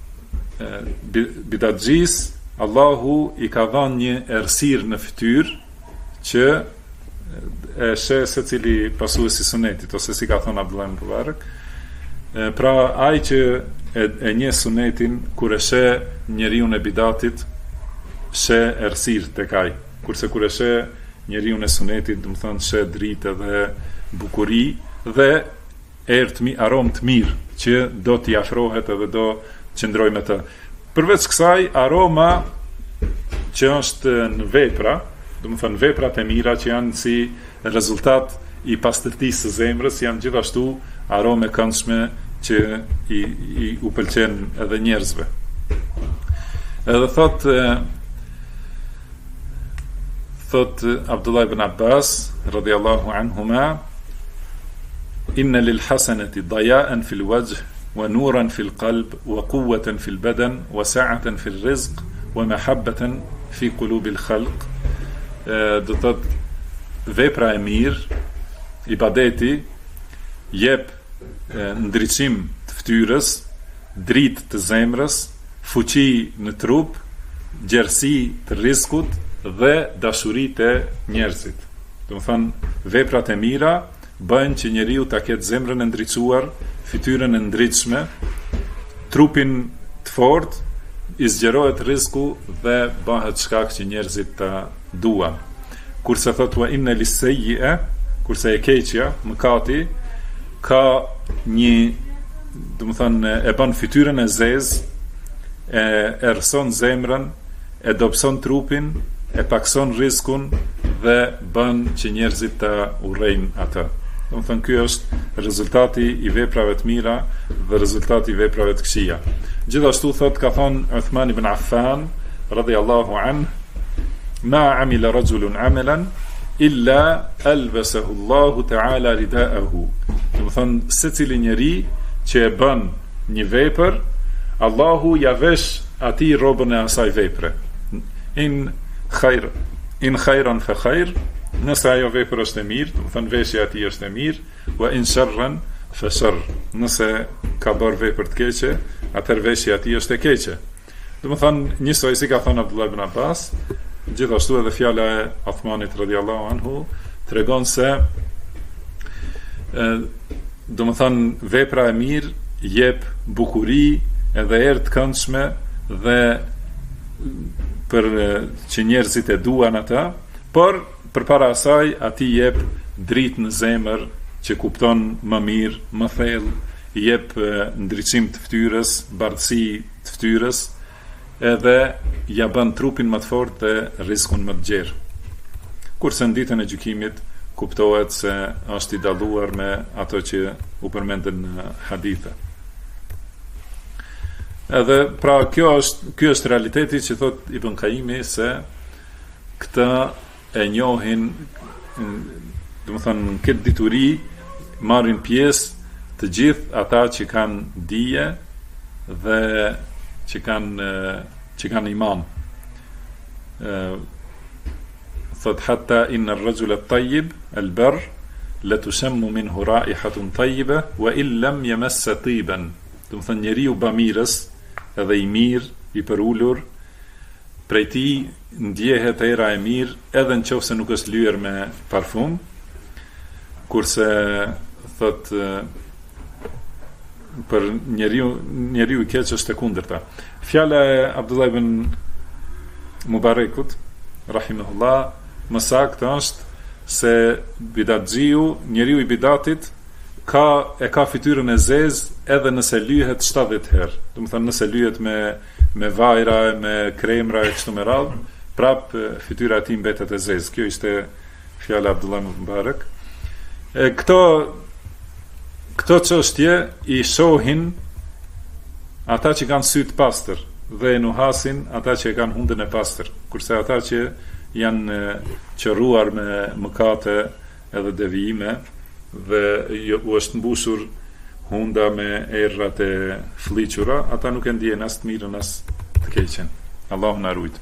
Speaker 2: bidatxhis Allahu i ka dhënë një errësirë në fytyrë që e sheh secili pasuesi i sunetit, ose si ka thënë Abdullah ibn Mubarak. Pra ai që e njeh sunetin, kur e sheh njeriu e bidatit, sheh errësirë tek ai. Kurse kur e sheh njeriu e sunetit, do të thonë sheh dritë dhe bukuri dhe aromë të mirë që do t'i afrohet edhe do qëndroj me të. Përveç kësaj, aroma që është në vepra, do të thënë veprat e mira që janë si rezultat i pastërtisë së zemrës, janë gjithashtu arome këndshme që i u pëlqen edhe njerëzve. Edhe thot Abdullah ibn Abbas radhiyallahu anhuma, inna lil hasanati daya'an fil wajh wa nuran fil qalb wa quwwatan fil badan wa sa'atan fil rizq wa mahabbatan fi qulubil khalq. Do thot vepra e mirë, ibadeti jep ndriçim të fytyrës, dritë të zemrës, fuqi në trup, gjerësi të rrezikut dhe dashuri të njerëzit. Do të thonë veprat e mira bëjnë që njeriu ta ketë zemrën e ndriçuar, fytyrën e ndritshme, trupin të fortë, i zgjerohet rreziku dhe bëhet shkak që njerëzit ta duan. Kurse thot wa inna lis-sayyi'a, kurse e keqja, mëkati, ka një, do të thonë, e bën fytyrën e zezë, e errëson zemrën, e dobëson trupin, e pakson rrezikun dhe bën që njerëzit ta urrejnë atë. Do të thonë ky është rezultati i veprave të mira dhe rezultati i veprave të këqija. Gjithashtu thot ka thonë Uthman ibn Affan radhiyallahu anhu, ma amila rajulun amalan illa albasahu Allahu ta'ala ridaahu. Do të thonë secili njeri që e bën një vepër, Allahu ja vesh atij rrobën e asaj vepre. In khairan fa khair, nëse ajo vepër është e mirë, do të thonë veshja e atij është e mirë, wa in sharran fa shar, nëse ka bërë vepër të keqe, atëherë veshja e atij është e keqe. Do të thonë njësoj si ka thënë Abdullah ibn Abbas, gjithashtu edhe fjala e Uthmanit radhiyallahu anhu tregon se do të thonë vepra e mirë jep bukuri edhe erë të këndshme dhe për që njerëzit e duan ata, por përpara asaj atij jep dritë në zemër që kupton më mirë, më thellë, jep ndriçim të fytyrës, bardhësi të fytyrës, edhe ja bën trupin më të fortë dhe rrezikun më të gjerë. Kurse në ditën e gjykimit kuptohet se është i dalluar me ato që u përmendën në hadithe. Edhe pra ky është realiteti që thot Ibn Qayyimi se këta e njohin, domethënë këtë dituri marrin pjesë të gjithë ata që kanë dije dhe që kanë iman. Thot hatta inna ar-rajula at-tayyib al-barr la tusammu minhu ra'ihatun tayyiba wa in lam yamassa tiban. Domethënë njeriu bamirës edhe i mirë, i përulur, prej tij ndjehet era e mirë edhe nëse nuk është lyer me parfum, kurse thot për njeriu i keq është e kundërta. Fjala e Abdullah ibn Mubarakut rahimahullah më saktë është se bidatxiu, njeriu i bidatit ka fytyrën e zezë edhe nëse lyhet 70 herë. Domethënë nëse lyhet me vajra, me kremra e kështu me radhë, prap fytyra e tij mbetet e zezë. Kjo ishte fjala e Abdullah ibn Mubarak. Këto çështje i shohin ata që kanë sy të pastër dhe e nuhasin ata që kanë hundën e pastër, kurse ata që janë qërruar me mëkate edhe devijime dhe u është mbushur hunda me errat e fliqura, ata nuk e ndjen as të mirën as të keqen. Allahu na ruaj.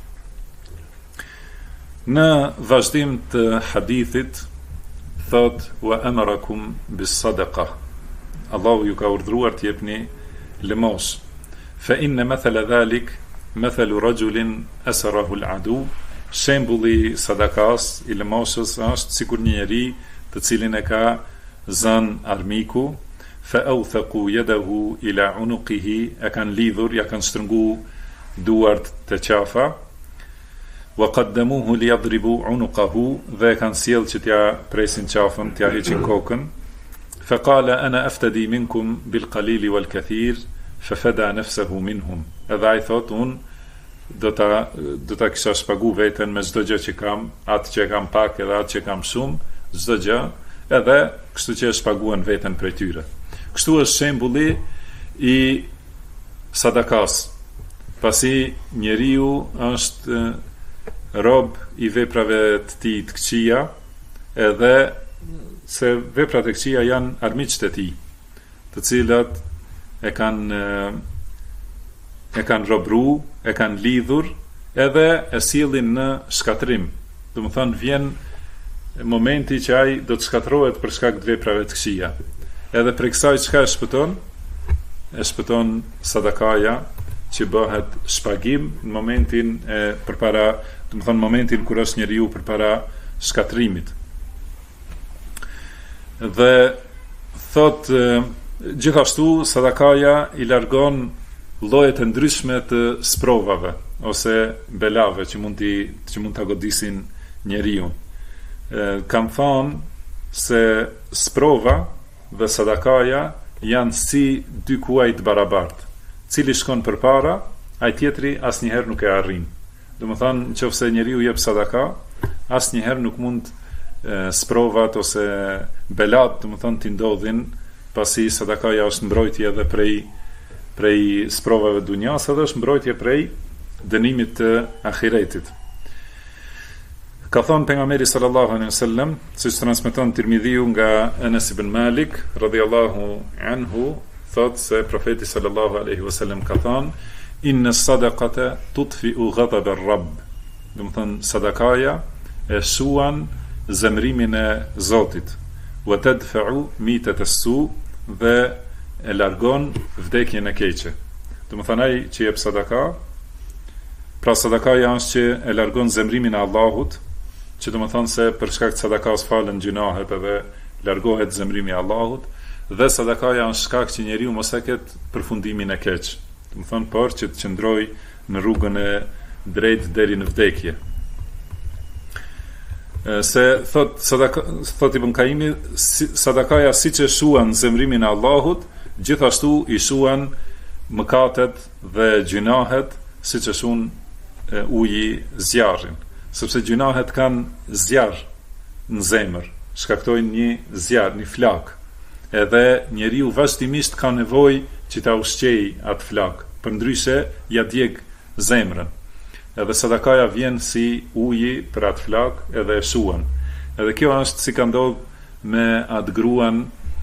Speaker 2: Në vazhdim të hadithit thot wa amarakum bis sadaqa. Allahu ju ka urdhëruar të jepni lëmos. Fa inna mathala dhalik mathalu rajulin asarahu al-adu. Shembulli sadakas i lëmosës është sikur një njeri të cilin e ka zënë armiku, fa awthaqu yadahu ila unuqihi, e kanë lidhur, ja kanë shtrëngu duart të qafa, wa qaddamuhu li yadribu unuqahu, dhe e kanë sjellë që t'ja presin qafën, t'ja heqin kokën. Fa qala ana aftadi minkum bil qalili wal kathir, fa fada nafsahu minhum. Edhe ai thot, unë do ta kisha shpagu veten me çdo gjë që kam, atë që kam pak edhe atë që kam shumë, çdo gjë, edhe kështu që e shpaguan veten prej tyre. Kështu është shembulli i sadakas. Pasi njeriu është rob i veprave të tij të këqija, edhe se veprat e këqija janë armiqtë e tij, të cilat e kanë robru, e kanë lidhur, edhe e sjellin në shkatrim. Domethënë vjen momenti që ai do të shkatërrohet për shkak të veprave të këqija. Edhe për kësaj çka e shpëton? E shpëton sadakaja, që bëhet shpagim në momentin e përpara, domethënë momentin kur është njeriu përpara shkatrimit. Dhe thot gjithashtu sadakaja i largon llojet e ndryshme të sprovave ose belave që mund ta godisin njeriu. Kam thënë se sprova dhe sadakaja janë si dy kuaj të barabartë. Cili shkon përpara, ai tjetri asnjëherë nuk e arrin. Domethënë, nëse njeriu jep sadaka, asnjëherë nuk mund sprovat ose belat, domethënë, t'i ndodhin, pasi sadakaja është mbrojtje edhe prej sprovave dunjas, edhe është mbrojtje prej dënimit të ahiretit. Ka thonë pejgamberi sallallahu alaihi wasallam, siç transmeton Tirmidhiu nga Anas ibn Malik radhiyallahu anhu, thot se profeti sallallahu alaihi wasallam ka thonë: inna sadaqata tudfi'u ghadab ar-rabb. Do të thonë sadakaja e shuan zemrimin e Zotit, wa tadfa'u mitat as-su, dhe e largon vdekjen e keqe. Do të thonë ai që jep sadaka, pra sadakaja është që e largon zemrimin e Allahut, që do të thonë se për shkak të sadakas falen gjunahet edhe largohet zemrimi i Allahut, dhe sadakaja është shkak që njeriu mos e ketë përfundimin e keq. Do të thonë por që të qëndrojë në rrugën e drejtë deri në vdekje. Se thot Ibn Qayyimi, sadakaja siç e shuan zemrimin e Allahut, gjithashtu i shuan mëkatet dhe gjunahet, siç e shuan uji zjarrin, sepse gjunahet kanë zjarr në zemër, shkaktojnë një zjarr, një flak. Edhe njeriu vazhdimisht ka nevojë që ta ushqejë atë flak, përndryshe ja djeg zemrën. Edhe sadakaja vjen si uji për atë flak edhe e shuan. Edhe kjo është si ka ndodhur me atë gruan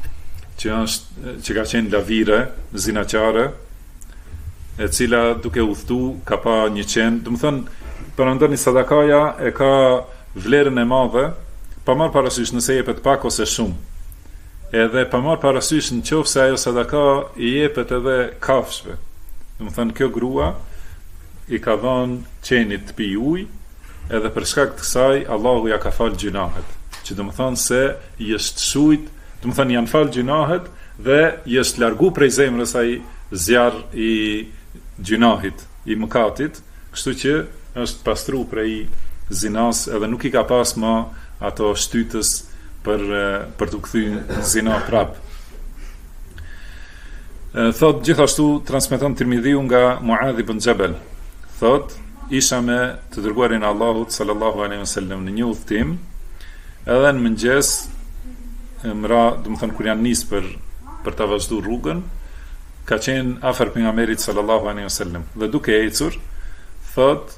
Speaker 2: që ka qenë lavire, zinaqare, e cila duke udhtu ka pa një qen. Do të thonë, përndoni sadakaja e ka vlerën e madhe, pa marrë parasysh nëse jepet pak ose shumë. Edhe pa marrë parasysh nëse ajo sadaka i jepet edhe kafshëve. Do të thonë, kjo grua i ka dhënë qenit të pi ujë, edhe për shkak të kësaj Allahu ja ka falë gjunahet. Që do të thonë se i është shujt, do të thonë janë falë gjunahet dhe i është largu prej zemrës ai zjarr i gjunahit, i mëkatit, kështu që është pastru prej zinas edhe nuk i ka pas më ato shtytës për të kthyer zina prap. Thot gjithashtu transmeton Tirmidhiu nga Muadh ibn Jabal. Thot isha me të dërguarin e Allahut sallallahu alaihi wasallam në një udhtim, edhe në mëngjes mra, do të thonë kur janë nis për ta vazhduar rrugën, ka qenë afër pejgamberit sallallahu alaihi wasallam dhe duke ecur thot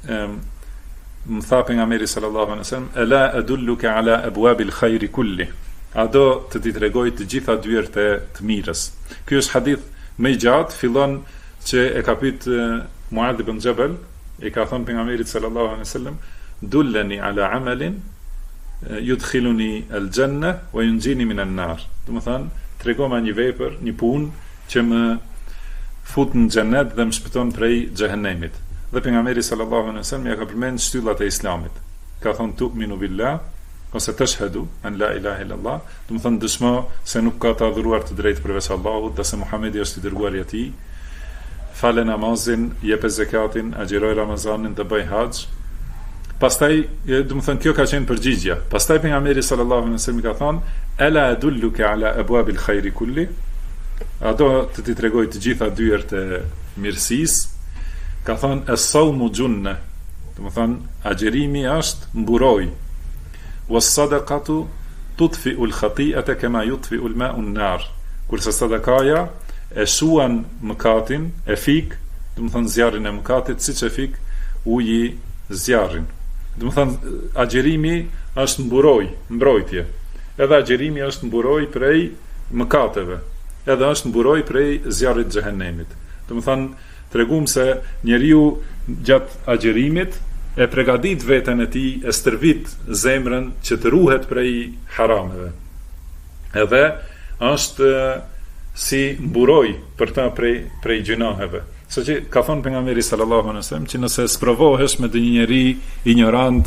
Speaker 2: më tha pejgamberi sallallahu alaihi wasallam ela adulluka ala abwabil khairi kulli, a do të ti tregoj të gjitha dyert e të mirës. Ky është hadith më i gjatë, fillon që e ka pyet Muadh ibn Jabal, i ka thënë pejgamberit sallallahu alaihi wasallam dullani ala amalin yudkhiluni al-janna wa yunjini min an-nar. Do të thonë, tregoma një vepër, një punë që më fut në xhenet dhe më shpëton prej xhehenemit. Dhe pejgamberi sallallahu alaihi wasallam ja ka përmend shtyllat e islamit. Ka thonë tu'minu billah ose tashhadu an la ilaha illallah, do të thonë dëshmo se nuk ka të adhuruar të drejtë përveç Allahut dhe se Muhamedi është i dërguari i Tij. Falë namazin, jep zakatin, agjiroj Ramazanin dhe bëj haxh. Pastaj, do të thonë kjo ka qenë përgjigjja. Pastaj pejgamberi sallallahu alaihi wasallam ka thonë ela adulluka ala abwabil khairi kulli, a do të ti tregoj të gjitha dyert e mirësisë. Ka thonë as-sawmu junna, do të thonë agjerimi është mburoj. Was-sadaqatu tudfi'u al-khati'ata kama yudfi'u al-ma'u an-nar. Kurse sadakaja e shuan mëkatin, e fik, do të thonë zjarrin e mëkatit, siç e fik uji zjarrin. Do të thonë agjerimi është mbrojtje. Edhe agjerimi është mburoj prej mëkateve. Edhe është mburoj prej zjarrit të xhehenemit. Do të thonë tregum se njeriu gjatë agjerimit e përgatit veten e tij, e stërvit zemrën që të ruhet prej harameve. Edhe është si mburoj për ta prej gjunaheve. Saqë ka thënë pejgamberi sallallahu alaihi wasallam që nëse sprovohesh me një njeri ignorant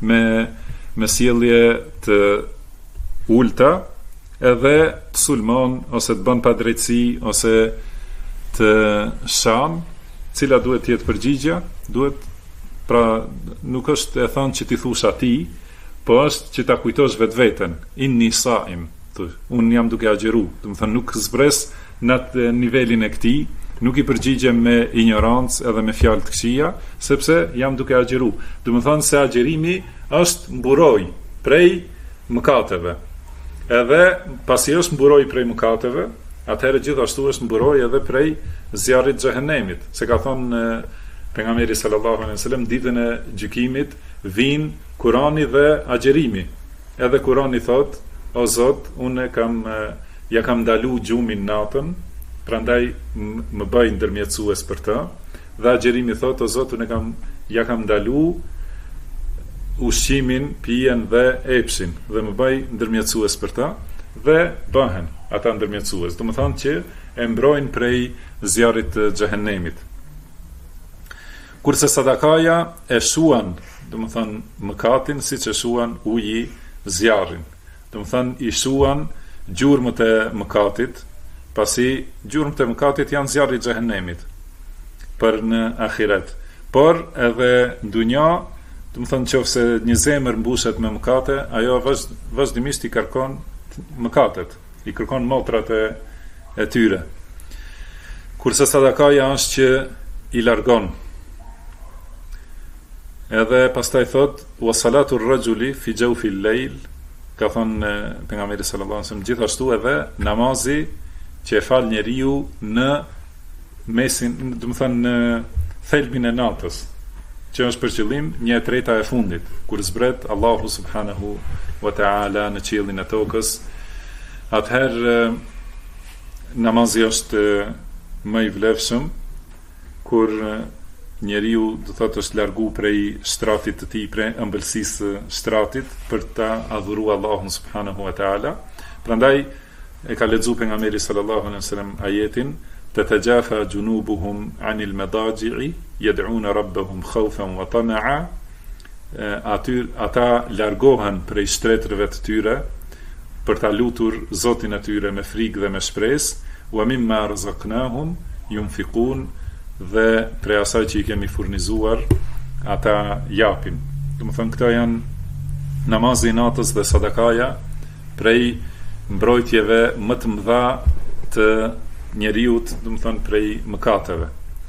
Speaker 2: me sjellje të ulta, edhe të sulmon ose të bën padrejtësi ose të sham, cila duhet të jetë përgjigja, duhet pra nuk është e thënë që ti thush atij, po është që ta kujtosh vetveten, inni saim, unë jam duke agjeru, do të thënë nuk zbres në atë nivelin e këtij, nuk i përgjigjem me ignorancë edhe me fjalë të këqija, sepse jam duke agjeru. Do të thënë se agjerimi është mburoj prej mëkateve. Edhe pasi është mburoj prej mëkateve, atëherë gjithashtu është mburoj edhe prej zjarrit të xhehenemit. Se ka thënë pejgamberi sallallahu alaihi wasallam ditën e gjykimit vin Kurani dhe agjerimi. Edhe Kurani thot: o Zot, unë ja kam ndalu gjumin natën, prandaj më bëj ndërmjetësues për të. Dhe agjerimi thot: o Zot, unë ja kam ndalu ushqimin, pijen dhe epshin dhe më bëj ndërmjetësues për ta, dhe bëhen ata ndërmjetësues. Do të thonë që e mbrojnë prej zjarrit të xhehenemit. Kurse sadakaja e shuan, do të thonë mëkatin siç e shuan uji zjarrin. Do të thonë i shuan gjurmët e mëkatit, pasi gjurmët e mëkatit janë zjarri i xhehenemit për në ahiret. Por edhe në dunja, do të thonë nëse një zemër mbushet me mëkate, ajo vazhdimisht i kërkon mëkatet, i kërkon motrat e tyre. Kurse sadakaja është që i largon. Edhe pastaj thot: wa salatu ar-rajuli fi jawfi al-layl ka thënë pejgamberi sallallahu alajhi wasallam, gjithashtu edhe namazi që e fal njeriu në mesin, do të thënë në thelbin e natës, që është për qëllim 1/3 e fundit, kur zbret Allahu subhanahu wa ta'ala në qiellin e tokës. Atëherë namazi është më i vlefshëm kur njeriu do thotë është largu prej shtratit të tij, prej ëmbëlsisë shtratit për ta adhuruar Allahun subhanahu wa ta'ala. Prandaj e ka lexuar pejgamberi sallallahu alaihi wasallam ajetin tatajafa junubuhum anil madaji'i yad'una rabbahum khawfan wa tama'a. Ata largohen prej shtretrëve të tyre për ta lutur Zotin e tyre me frikë dhe me shpresë, wa mimma razaqnahum yunfiqun, dhe prej asaj që i kemi furnizuar ata japin. Do të thonë këto janë namazi i natës dhe sadakaja prej mbrojtjeve më të mëdha të njeriut, do të thonë prej mëkateve.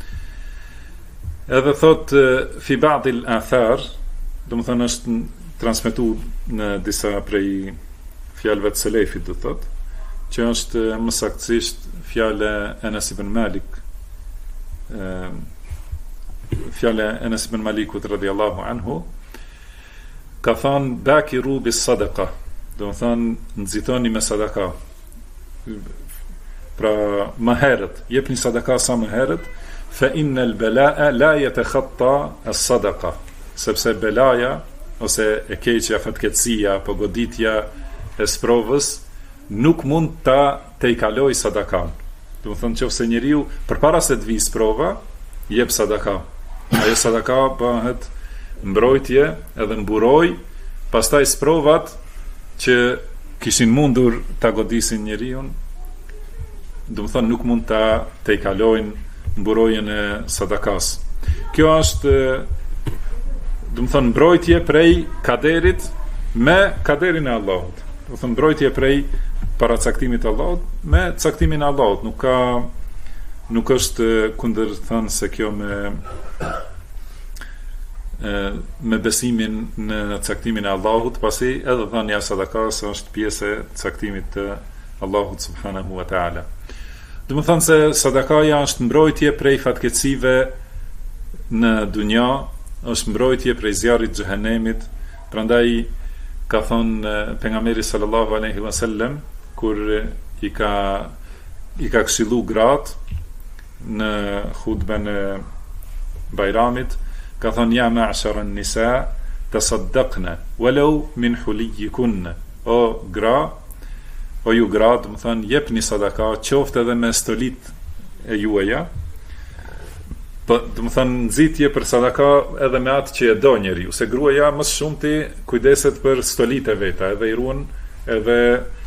Speaker 2: Edhe thot fi ba'd al-athar, do të thonë është transmetuar në disa prej fjalëve të selefit, do thotë, që është më saktësisht fjala Anas ibn Malik, fjala Anas ibn Malikut radhiyallahu anhu, ka thënë bakiru bis sadaqa, do të thonë nxitoni me sadaka. Pra më herët, jepni sadaka sa më herët, fa innal balaa la yatakhatta as-sadaqa, sepse belaja ose e keqja, fatkeqësia apo goditja e sprovës nuk mund ta te i kaloj sadakan. Do të thonë nëse njeriu përpara se të vijë sprova, jep sadaka. Ajo sadaka bëhet mbrojtje edhe mburoj, pastaj sprovat që kishin mundur ta godisin njeriu, do të thonë nuk mund ta te i kalojnë mburojjen e sadakas. Kjo është, do të thonë mbrojtje prej kaderit me kaderin e Allahut. Do të thonë mbrojtje prej paracaktimit të Allahut me caktimin e Allahut. Nuk është kundërthënë se kjo me besimin në caktimin e Allahut, pasi edhe dhënia e sadakas është pjesë e caktimit të Allahut subhanahu wa ta'ala. Do të thonë se sadakaja është mbrojtje prej fatkeqësive në dunja, është mbrojtje prej zjarrit të xhehenemit. Prandaj ka thonë pejgamberi sallallahu alaihi wasallam kur i ka këshillu gratë në hutben e Bajramit, ka thonë ja ma'shara an-nisa tasaddaqna walau min huliyikunna, o ju gra, do të thonë jepni sadaka, qoftë edhe me stolit e juaja. Po, do të thonë nxitje për sadaka edhe me atë që e do njeriu, se gruaja më shumë ti kujdeset për stolit e veta, edhe i ruan, edhe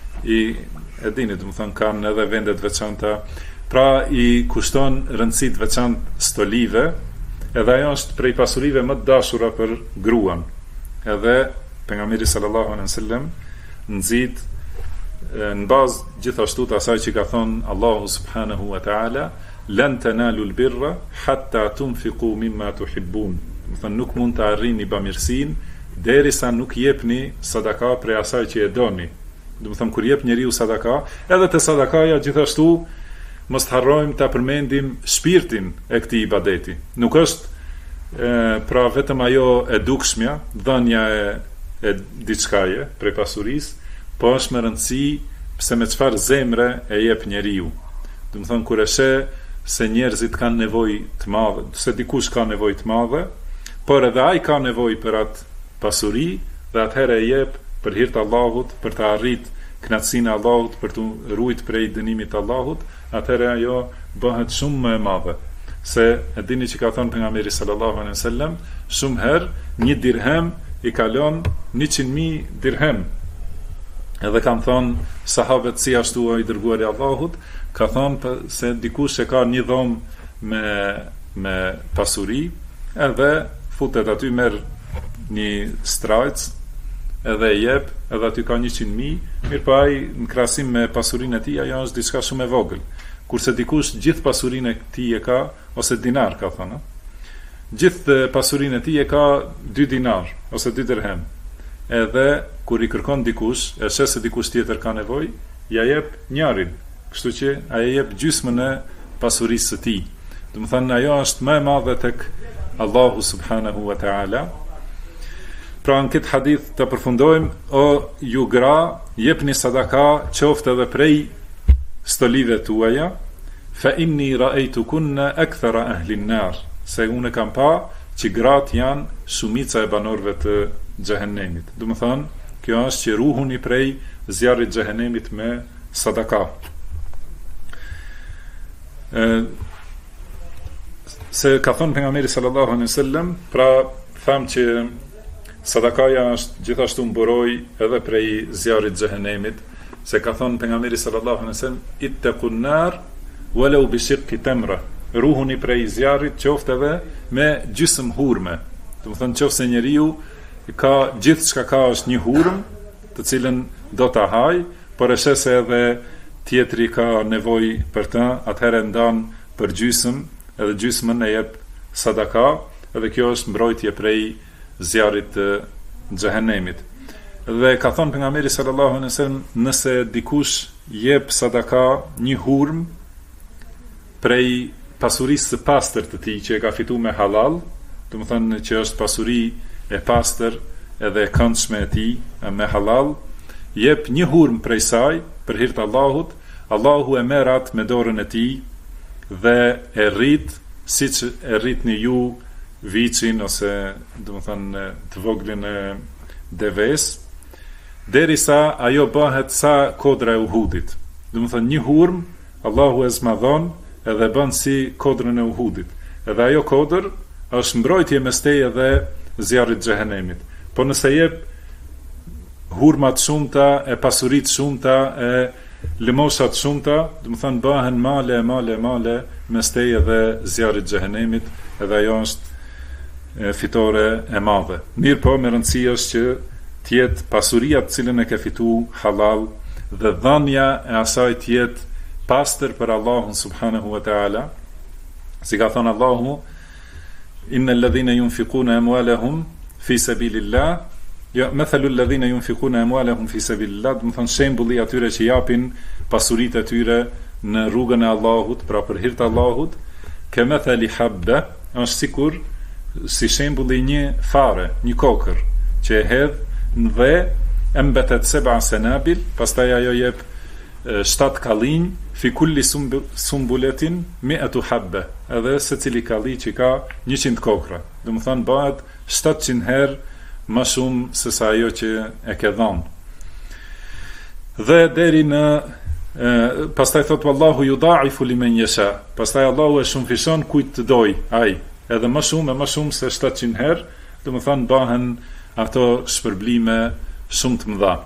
Speaker 2: e dini, do të thonë kanë edhe vendet veçanta, pra i kushton rëndësi të veçantë stolive, edhe ajo është prej pasurive më të dashura për gruan. Edhe pejgamberi sallallahu alaihi wasallam nxit në bazë gjithashtu të asaj që ka thonë Allahu subhanahu wa ta'ala, lan tanalu al-birra hatta tunfiqu mimma tuhibbun. Do të thonë nuk mund të arrini bamirësinë derisa nuk jepni sadaka prej asaj që e doni. Do të thonë kur jep njeriu sadaka, edhe te sadakaja gjithashtu mos të harrojmë ta përmendim shpirtin e këtij ibadeti. Nuk është pra vetëm ajo e dukshmja, dhënia e diçkaje prej pasurisë, po është me rëndësi pse me çfarë zemre e jep njeriu. Do të thonë kur e sheh se njerëzit kanë nevojë të madhe, se dikush ka nevojë të madhe, por edhe ai ka nevojë për atë pasuri dhe atëherë e jep për hir të Allahut, për të arritur kënaqësinë e Allahut, për të ruajtur prej dënimit të Allahut, atëherë ajo bëhet shumë më e madhe. Se e dini që ka thënë pejgamberi sallallahu alaihi wasallam, shumë herë një dirhem i kalon 100.000 dirhem. Edhe kanë thonë sahabët si ashtu i dërguari i Allahut, ka thonë se dikush e ka një dhomë me pasuri, edhe futet aty, merr një strajc, edhe e jep, edhe aty ka 100.000, mirë pa ai në krahasim me pasurinë e tij, ajo është diçka shumë e vogël. Kurse dikush gjithë pasurinë e tij e ka, ose dinar ka thonë, gjithë pasurinë e tij e ka 2 dinar ose 2 dirhem. edhe kur i kërkon dikush, e shes se dikush tjetër ka nevojë, ja jep njërin, kështu që ai jep gjysmën e pasurisë së tij. Do të thënë ajo është më e madhe tek Allahu subhanahu wa ta'ala. Pra në këtë hadith të përfundojmë, o ju gra, jepni sadaka qoftë edhe prej stolive tuaja, fa inni ra'aytukunna akthara ahli an-nar, se unë kam pa që gratë janë shumica e banorëve të xhehenemit. Do të thonë, kjo është që ruhuni prej zjarrit xhehenemit me sadaka. Se ka thënë pejgamberi sallallahu alaihi wasallam, pra tham që sadakaja është gjithashtu mburoj edhe prej zjarrit xhehenemit, se ka thënë pejgamberi sallallahu alaihi wasallam, ittaqun nar walau bi shiqqi tamra, ruhuni prej zjarrit qoftë edhe me gjysmë hurme. Do të thonë nëse njeriu ka gjithçka ka është një hurmë, të cilën do ta haj, por e shes se edhe tjetri ka nevojë për të, atëherë ndan për gjysmë, edhe gjysmën e jep sadaka, edhe kjo është mbrojtje prej zjarrit të xhehenemit. Dhe ka thënë pejgamberi sallallahu alaihi wasallam, nëse dikush jep sadaka një hurmë prej pasurisë së pastër të tij që e ka fituar me halal, do të thënë që është pasuri e pastër edhe e këndshme e tij me halal, jep një hurmë prej saj për hir të Allahut, Allahu e merr atë me dorën e tij dhe e rrit siç e rritni ju vicin ose do të thënë të voglin e deves, derisa ajo bëhet sa kodra e Uhudit. Do të thënë një hurmë Allahu e zmadhon edhe bën si kodrën e Uhudit. Edhe ajo kodër është mbrojtje mes teje dhe zjarrit xhehenemit. Po nëse jep hurmat shumëta, e pasurit shumëta, e lëmoshat shumëta, do të thënë bëhen male mes teje dhe zjarrit xhehenemit, edhe ajo është fitore e madhe. Mirë po, me rëndësi është që tjetë pasuria të cilën e ke fitu halal dhe dhënia e asaj tjetë pastër për Allahun subhanahu wa ta'ala, si ka thënë Allahu, innal ladhina yunfiquna amwalahum fi sabilillah, jo, mathalu alladhina yunfiquna amwalahum fi sabilillah, do të thonë shembulli atyre që japin pasuritë e tyre në rrugën e Allahut, pra për hir të Allahut, kamathali habba, është sikur si shembulli një fare, një kokër që e hedh dhe embetet 7 senabil, pastaj ajo jep 7 kallinj, fi kulli sumbuletin mi'atu habba, edhe secili kalli që ka 100 kokra. Do të thonë bëhet 700 herë më shumë se sa ajo që e ke dhënë. Dhe deri në pastaj thot wallahu yudha'ifu liman yasha. Pastaj Allahu e shumëfishon kujt të doj, ai, edhe më shumë se 700 herë, do të thonë bëhen ato shpërblime shumë të mëdha.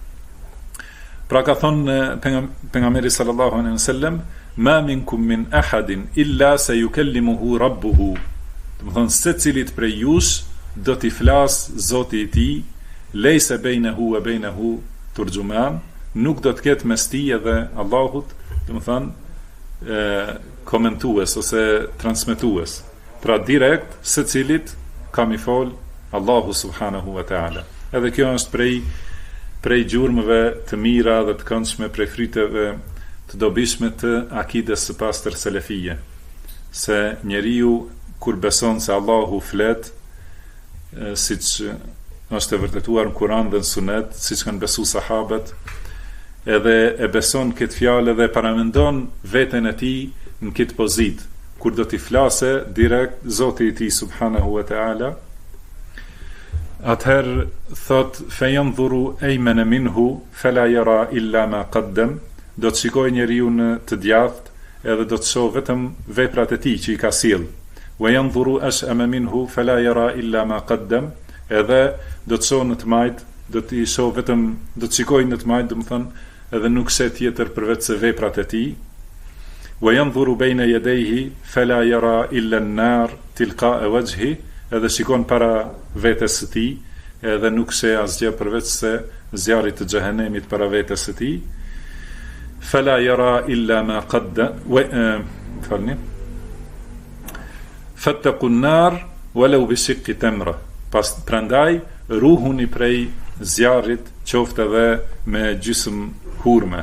Speaker 2: Pra ka thonë pejgamberi sallallahu alaihi wasallam, ma minkum min ahadin illa sayukallimuhu rabbuhu. Do të thonë secilit prej jush do t'i flas Zoti i tij, leysa bainahu wa bainahu turjuman, nuk do të ketë mes tij edhe Allahut, do të thonë komentues ose transmetues. Pra direkt secilit kam i fol Allahu subhanahu wa ta'ala. Edhe kjo është prej gjurmëve të mira dhe të këndshme, prej fryteve të dobishme të akides së pastër selefije, se njeriu kur beson se Allahu flet, siç është e vërtetuar në Kur'an dhe në Sunet, siç kanë besu sahabët, edhe e beson këtë fjalë dhe paramendon veten e tij në këtë pozitë, kur do t'i flase direkt Zoti i tij subhanahu wa ta'ala. Atëherë thot fejanzuru ejmene minhu fela yara illa ma qaddam, do të shikoj njeriu në të djathtë edhe do të shoh vetëm veprat e tij që i ka sjell. Wa yanzuru ash'ama minhu fela yara illa ma qaddam, edhe do të shoh në të majt, do të shikoj në të majt, do të thonë edhe nuk se tjetër përveç se veprat e tij. Wa yanzuru bayna yadayhi fela yara illa an-nar tilqa'a wajhi, edhe shikon para vetes së tij, edhe nuk se asgjë përveç se zjarrit të xhehenemit para vetes së tij. Fala yara illa ma qadda falni fattaqu an-nar walau bi shiqqi tamra. Pas prandaj ruhuni prej zjarrit, qoftë edhe me gjysmë hurme.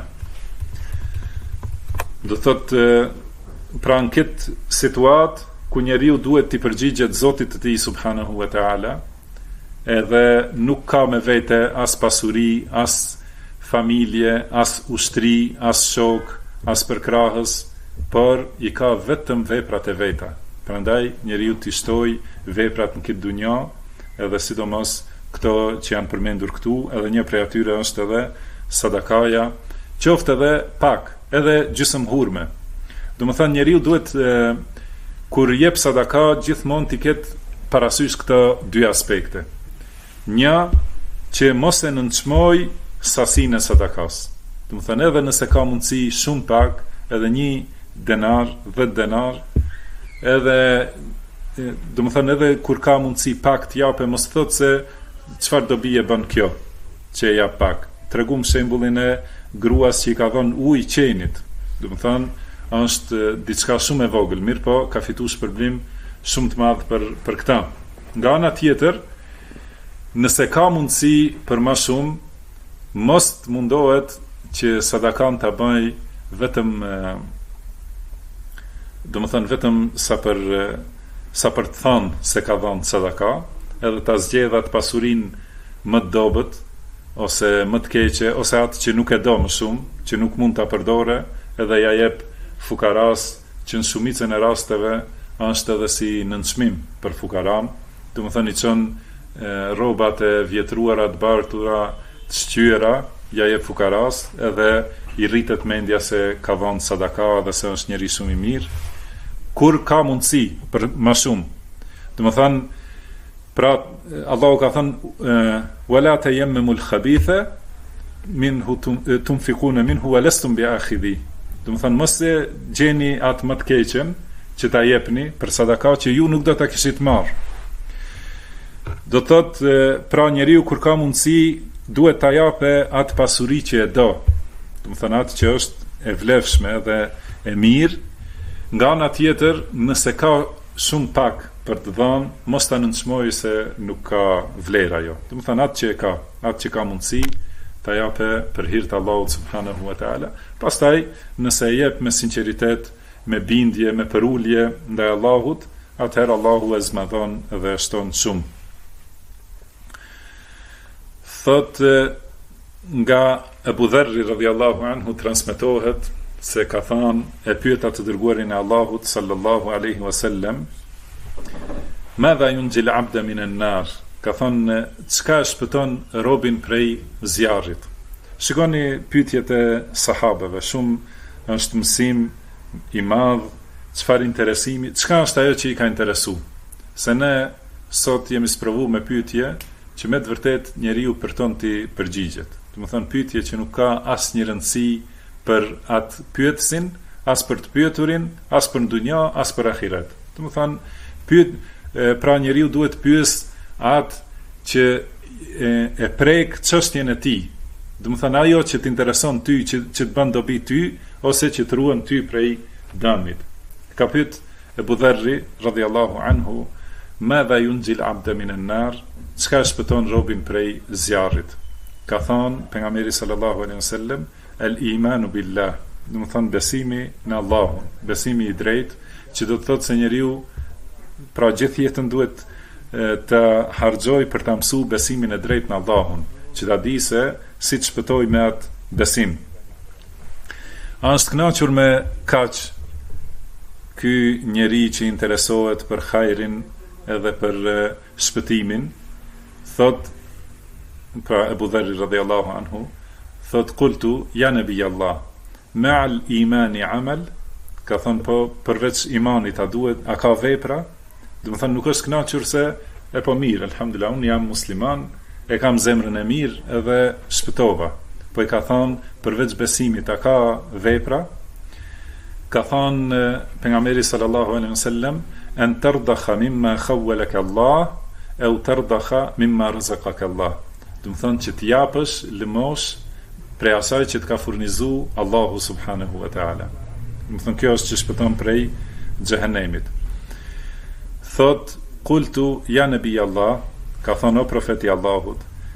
Speaker 2: Do thotë, pra në këtë situatë ku njeriu duhet t'i përgjigjet Zotit të tij subhanahu wa taala, edhe nuk ka me vete as pasuri, as familje, as ushtri, as shok, as përkrahës, por i ka vetëm veprat e veta. Prandaj njeriu t'i shtoj veprat në këtë dunja, edhe sidomos këto që janë përmendur këtu, edhe një prej atyre është edhe sadakaja, qoftë edhe pak, edhe gjysmë hurme. Do të thënë njeriu duhet kur jep sadaka gjithmonë t'i ketë parasysh këto dy aspekte. Një, që mos e nënçmoj sasinë e sadakas. Do të thënë edhe nëse ka mundësi shumë pak, edhe 1 denar, 10 denar, edhe do të thënë edhe kur ka mundësi pak t'jape, mos thotë se çfarë dobi e bën kjo që e jap pak. Tregum shembullin e gruas që i ka dhënë ujë qenit. Do të thënë është diçka shumë e vogël, mirë po ka fituar shpërblim shumë të madh për këtë. Nga ana tjetër, nëse ka mundësi për më shumë, mos të mundohet që sadakan ta bëj vetëm do të thënë vetëm sa për të thënë se ka dhënë sadaka, edhe ta zgjedh atë pasurinë më të dobët ose më të keqe, ose atë që nuk e do më shumë, që nuk mund ta përdore, edhe ja jep fukaras, që në shumicën e rasteve është edhe si nënçmim për fukaran. Do të thënë i çon rrobat e vjetruara të bartura, të shqyera, ja jep fukaras, edhe i rritet mendja se ka dhënë sadaka dhe se është njeri shumë i mirë. Kur ka mundësi për më shumë, do të thënë, pra Allahu ka thënë wala tayammamul khabitha minhu tunfiquna minhu wa lastum bi'akhidhi. Do të thënë mos e gjeni atë më të keqen që ta jepni për sadaka që ju nuk do ta kishit marr. Do thotë pra njeriu kur ka mundësi duhet ta japë atë pasuri që e do. Do të thënë atë që është e vlefshme dhe e mirë. Nga ana tjetër, nëse ka shumë pak për të dhënë, mos ta nënçmojë se nuk ka vlerë ajo. Do të thënë atë që ka mundësi ta japë për hir të Allahut subhanahu wa taala. Pastaj, nëse e jep me sinqeritet, me bindje, me përulje ndaj Allahut, atëherë Allahu e zmadhon dhe shton shumë. Thot nga Abu Dharri radhiyallahu anhu transmetohet se ka thënë e pyeta të dërguarin e Allahut sallallahu alaihi wasallam, madha yunjil abda min an-nar, ka thënë çka shpëton robin prej zjarrit. Shikoni pyetjet e sahabeve, shumë është mësim i madh, çfarë interesimi, çka është ajo që i ka interesuar. Se ne sot jemi sprovuar me pyetje që me të vërtet njeriu përton ti përgjigjet. Do të thonë pyetje që nuk ka asnjë rëndësi për atë pyetësin, as për të pyeturin, as për në dunja, as për ahiret. Do të thonë pra njeriu duhet pyes atë që e prek çështjen e tij. Do të thonë ajo që të intereson ty, që të bën dobi ty, ose që të ruan ty prej dëmit. Ka pyet Abu Dharri radhiyallahu anhu, madha yunjil abda min an-nar, çka shpëton robin prej zjarrit. Ka thënë pejgamberi sallallahu alaihi wasallam, al-imanu billah, do të thonë besimi në Allahun, besimi i drejtë, që do të thotë se njeriu pra gjithë jetën duhet të harxoj për ta mësuar besimin e drejtë në Allahun, që ta di se si të shpëtoj me atë besim. A është kënaqur me kaq ky njeri që interesohet për hajrin edhe për shpëtimin? Thot pra Abu Dharri radhiyallahu anhu, thot qultu ya nabi Allah, ma'al imani amal, ka thënë po përveç imanit a duhet, a ka vepra? Do të thënë nuk është kënaqur se e po mirë, alhamdulillah, unë jam musliman, e kam zemrën e mirë edhe shpëtova. Po i ka thënë përveç besimit a ka vepra? Ka thënë pejgamberi sallallahu alaihi wasallam, an tardakha mimma khawwalaka Allah au tardakha mimma razaqaka Allah. Do të thonë që të japësh lëmosh prej asaj që të ka furnizu Allahu subhanahu wa ta'ala. Do të thonë kjo është që shpëton prej xhehenemit. Thot qultu ya nabi Allah, ka thonë o profeti Allahut,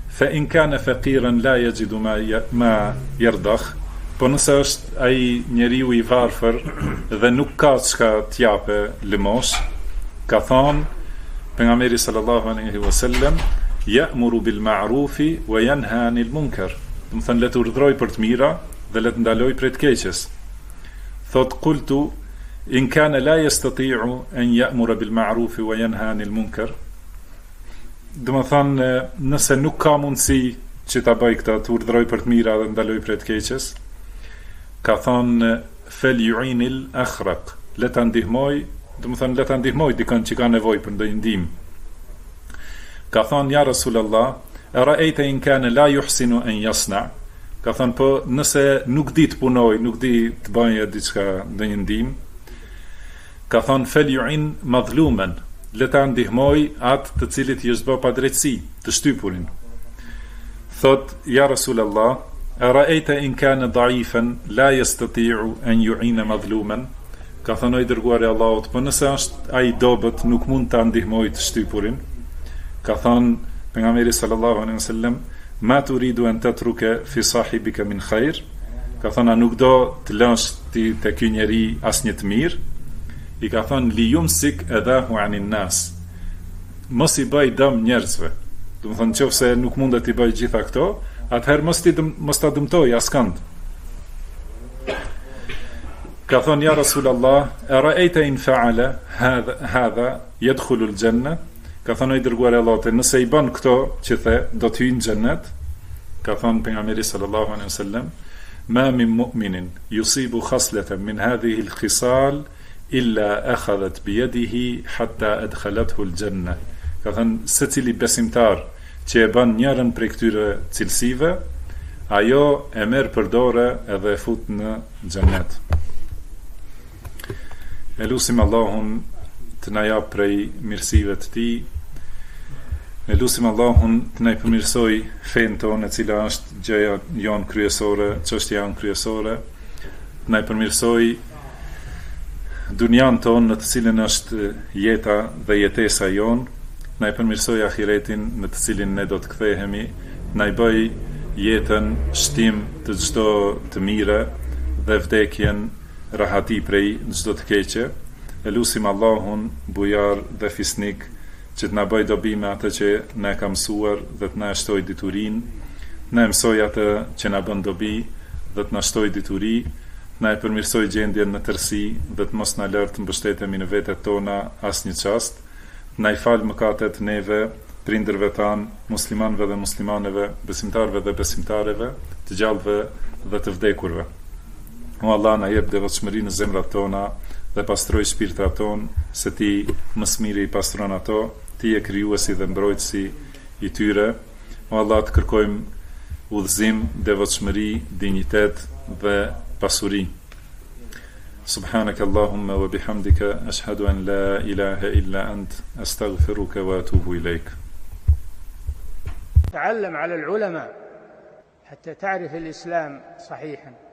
Speaker 2: فإن كان فقيرا لا يجد ما يرضخ, po nëse është ai njeriu I varfër dhe nuk ka çka t'jape lëmosh, ka thonë pejgamberi sallallahu alaihi wasallam, ya'muru bil ma'rufi wa yanha 'anil munkar. Do të thënë le të urdhroj për të mira dhe le të ndaloj prej të keqes. Thot qultu in kana la yastati'u an ya'mura bil ma'rufi wa yanha 'anil munkar. Do të thënë nëse nuk ka mundësi që ta bëj këtë, të urdhroj për të mira dhe ndaloj prej të keqes, ka thonë fel yu'inil akhraq, le ta ndihmoj, do të thënë le ta ndihmoj dikën që ka nevojë për ndonjë ndihmë. Ka thonë ja Rasulullah, ara'aita in kana la yuhsinu an yasna, ka thonë po nëse nuk di të punoj, nuk di të bëjë diçka ndonjë ndihmë, ka thonë fel yu'in madhluman, le ta ndihmoj atë të cilit I është bë pa drejtësi, të shtypurin. Thot ja Rasulullah, ara'aita in kana da'ifan la yastati'u an yu'ina madhluman, ka thënë I dërguari I Allahut, po nëse është ai dobët, nuk mund ta ndihmoj të shtypurin. Ka thënë pejgamberi sallallahu alaihi wasallam, ma turidu an tatruka fi sahibika min khair, ka thënë nuk do të lësh ti te ky njeri asnjë të mirë. I ka thënë li yumsik adahu anin nas, mos I bëj dëm njerëzve. Do të thënë nëse nuk mundet I bëj gjitha këto, atëherë mos ta dëmtoj askënd. Ka thonë ja Rasulallah, ara'aita in fa'ala hadha yadkhulu al-janna, ka thonë I dërguari I Allahut, nëse I bën këto që the, do të hyjë në xhennet. Ka thonë pejgamberi sallallahu alaihi wasallam, ma min mu'minin yusibu khaslatan min hadhihi al-khisal illa akhadhat bi yadihi hatta adkhalathu al-janna. Ka thonë secili besimtar që e bën njërën prej këtyre cilësive, ajo e merr për dorë edhe e fut në xhennet. E lusim Allahun të na jap prej mirësive të Tij. E lusim Allahun të na përmirësoj fen tonë, e cila është gjëja jon kryesore, çështja jon kryesore, të na përmirësoj dunjan tonë në të cilën është jeta dhe jetesa jon, na I përmirësoj ahiretin në të cilin ne do të kthehemi, na I bëj jetën shtim të çdo të mire dhe vdekjen rahati prej çdo të keqe. E lusim Allahun bujar dhe fisnik që të na bëj dobi me atë që na ka mësuar dhe të na shtoj diturin, na mësoj atë që na bën dobi dhe të na shtoj dituri, na e përmirësoj gjendjen në tërësi dhe të mos na lër të mbështetemi në vetet tona asnjë çast. Na I fal mëkatet neve, prindërve tan, muslimanëve dhe muslimaneve, besimtarëve dhe besimtareve, të gjallëve dhe të vdekurve. O Allah, na jep devotshmëri në zemrat tona dhe pastroj shpirtrat tonë, se Ti më së miri I pastron ato, Ti je krijuesi dhe mbrojtësi I tyre. O Allah, të kërkojmë udhëzim, devotshmëri, dinjitet dhe pasuri. سبحانك اللهم وبحمدك أشهد أن لا إله إلا أنت أستغفرك وأتوب إليك.
Speaker 1: تعلم على العلماء حتى تعرف الإسلام صحيحا.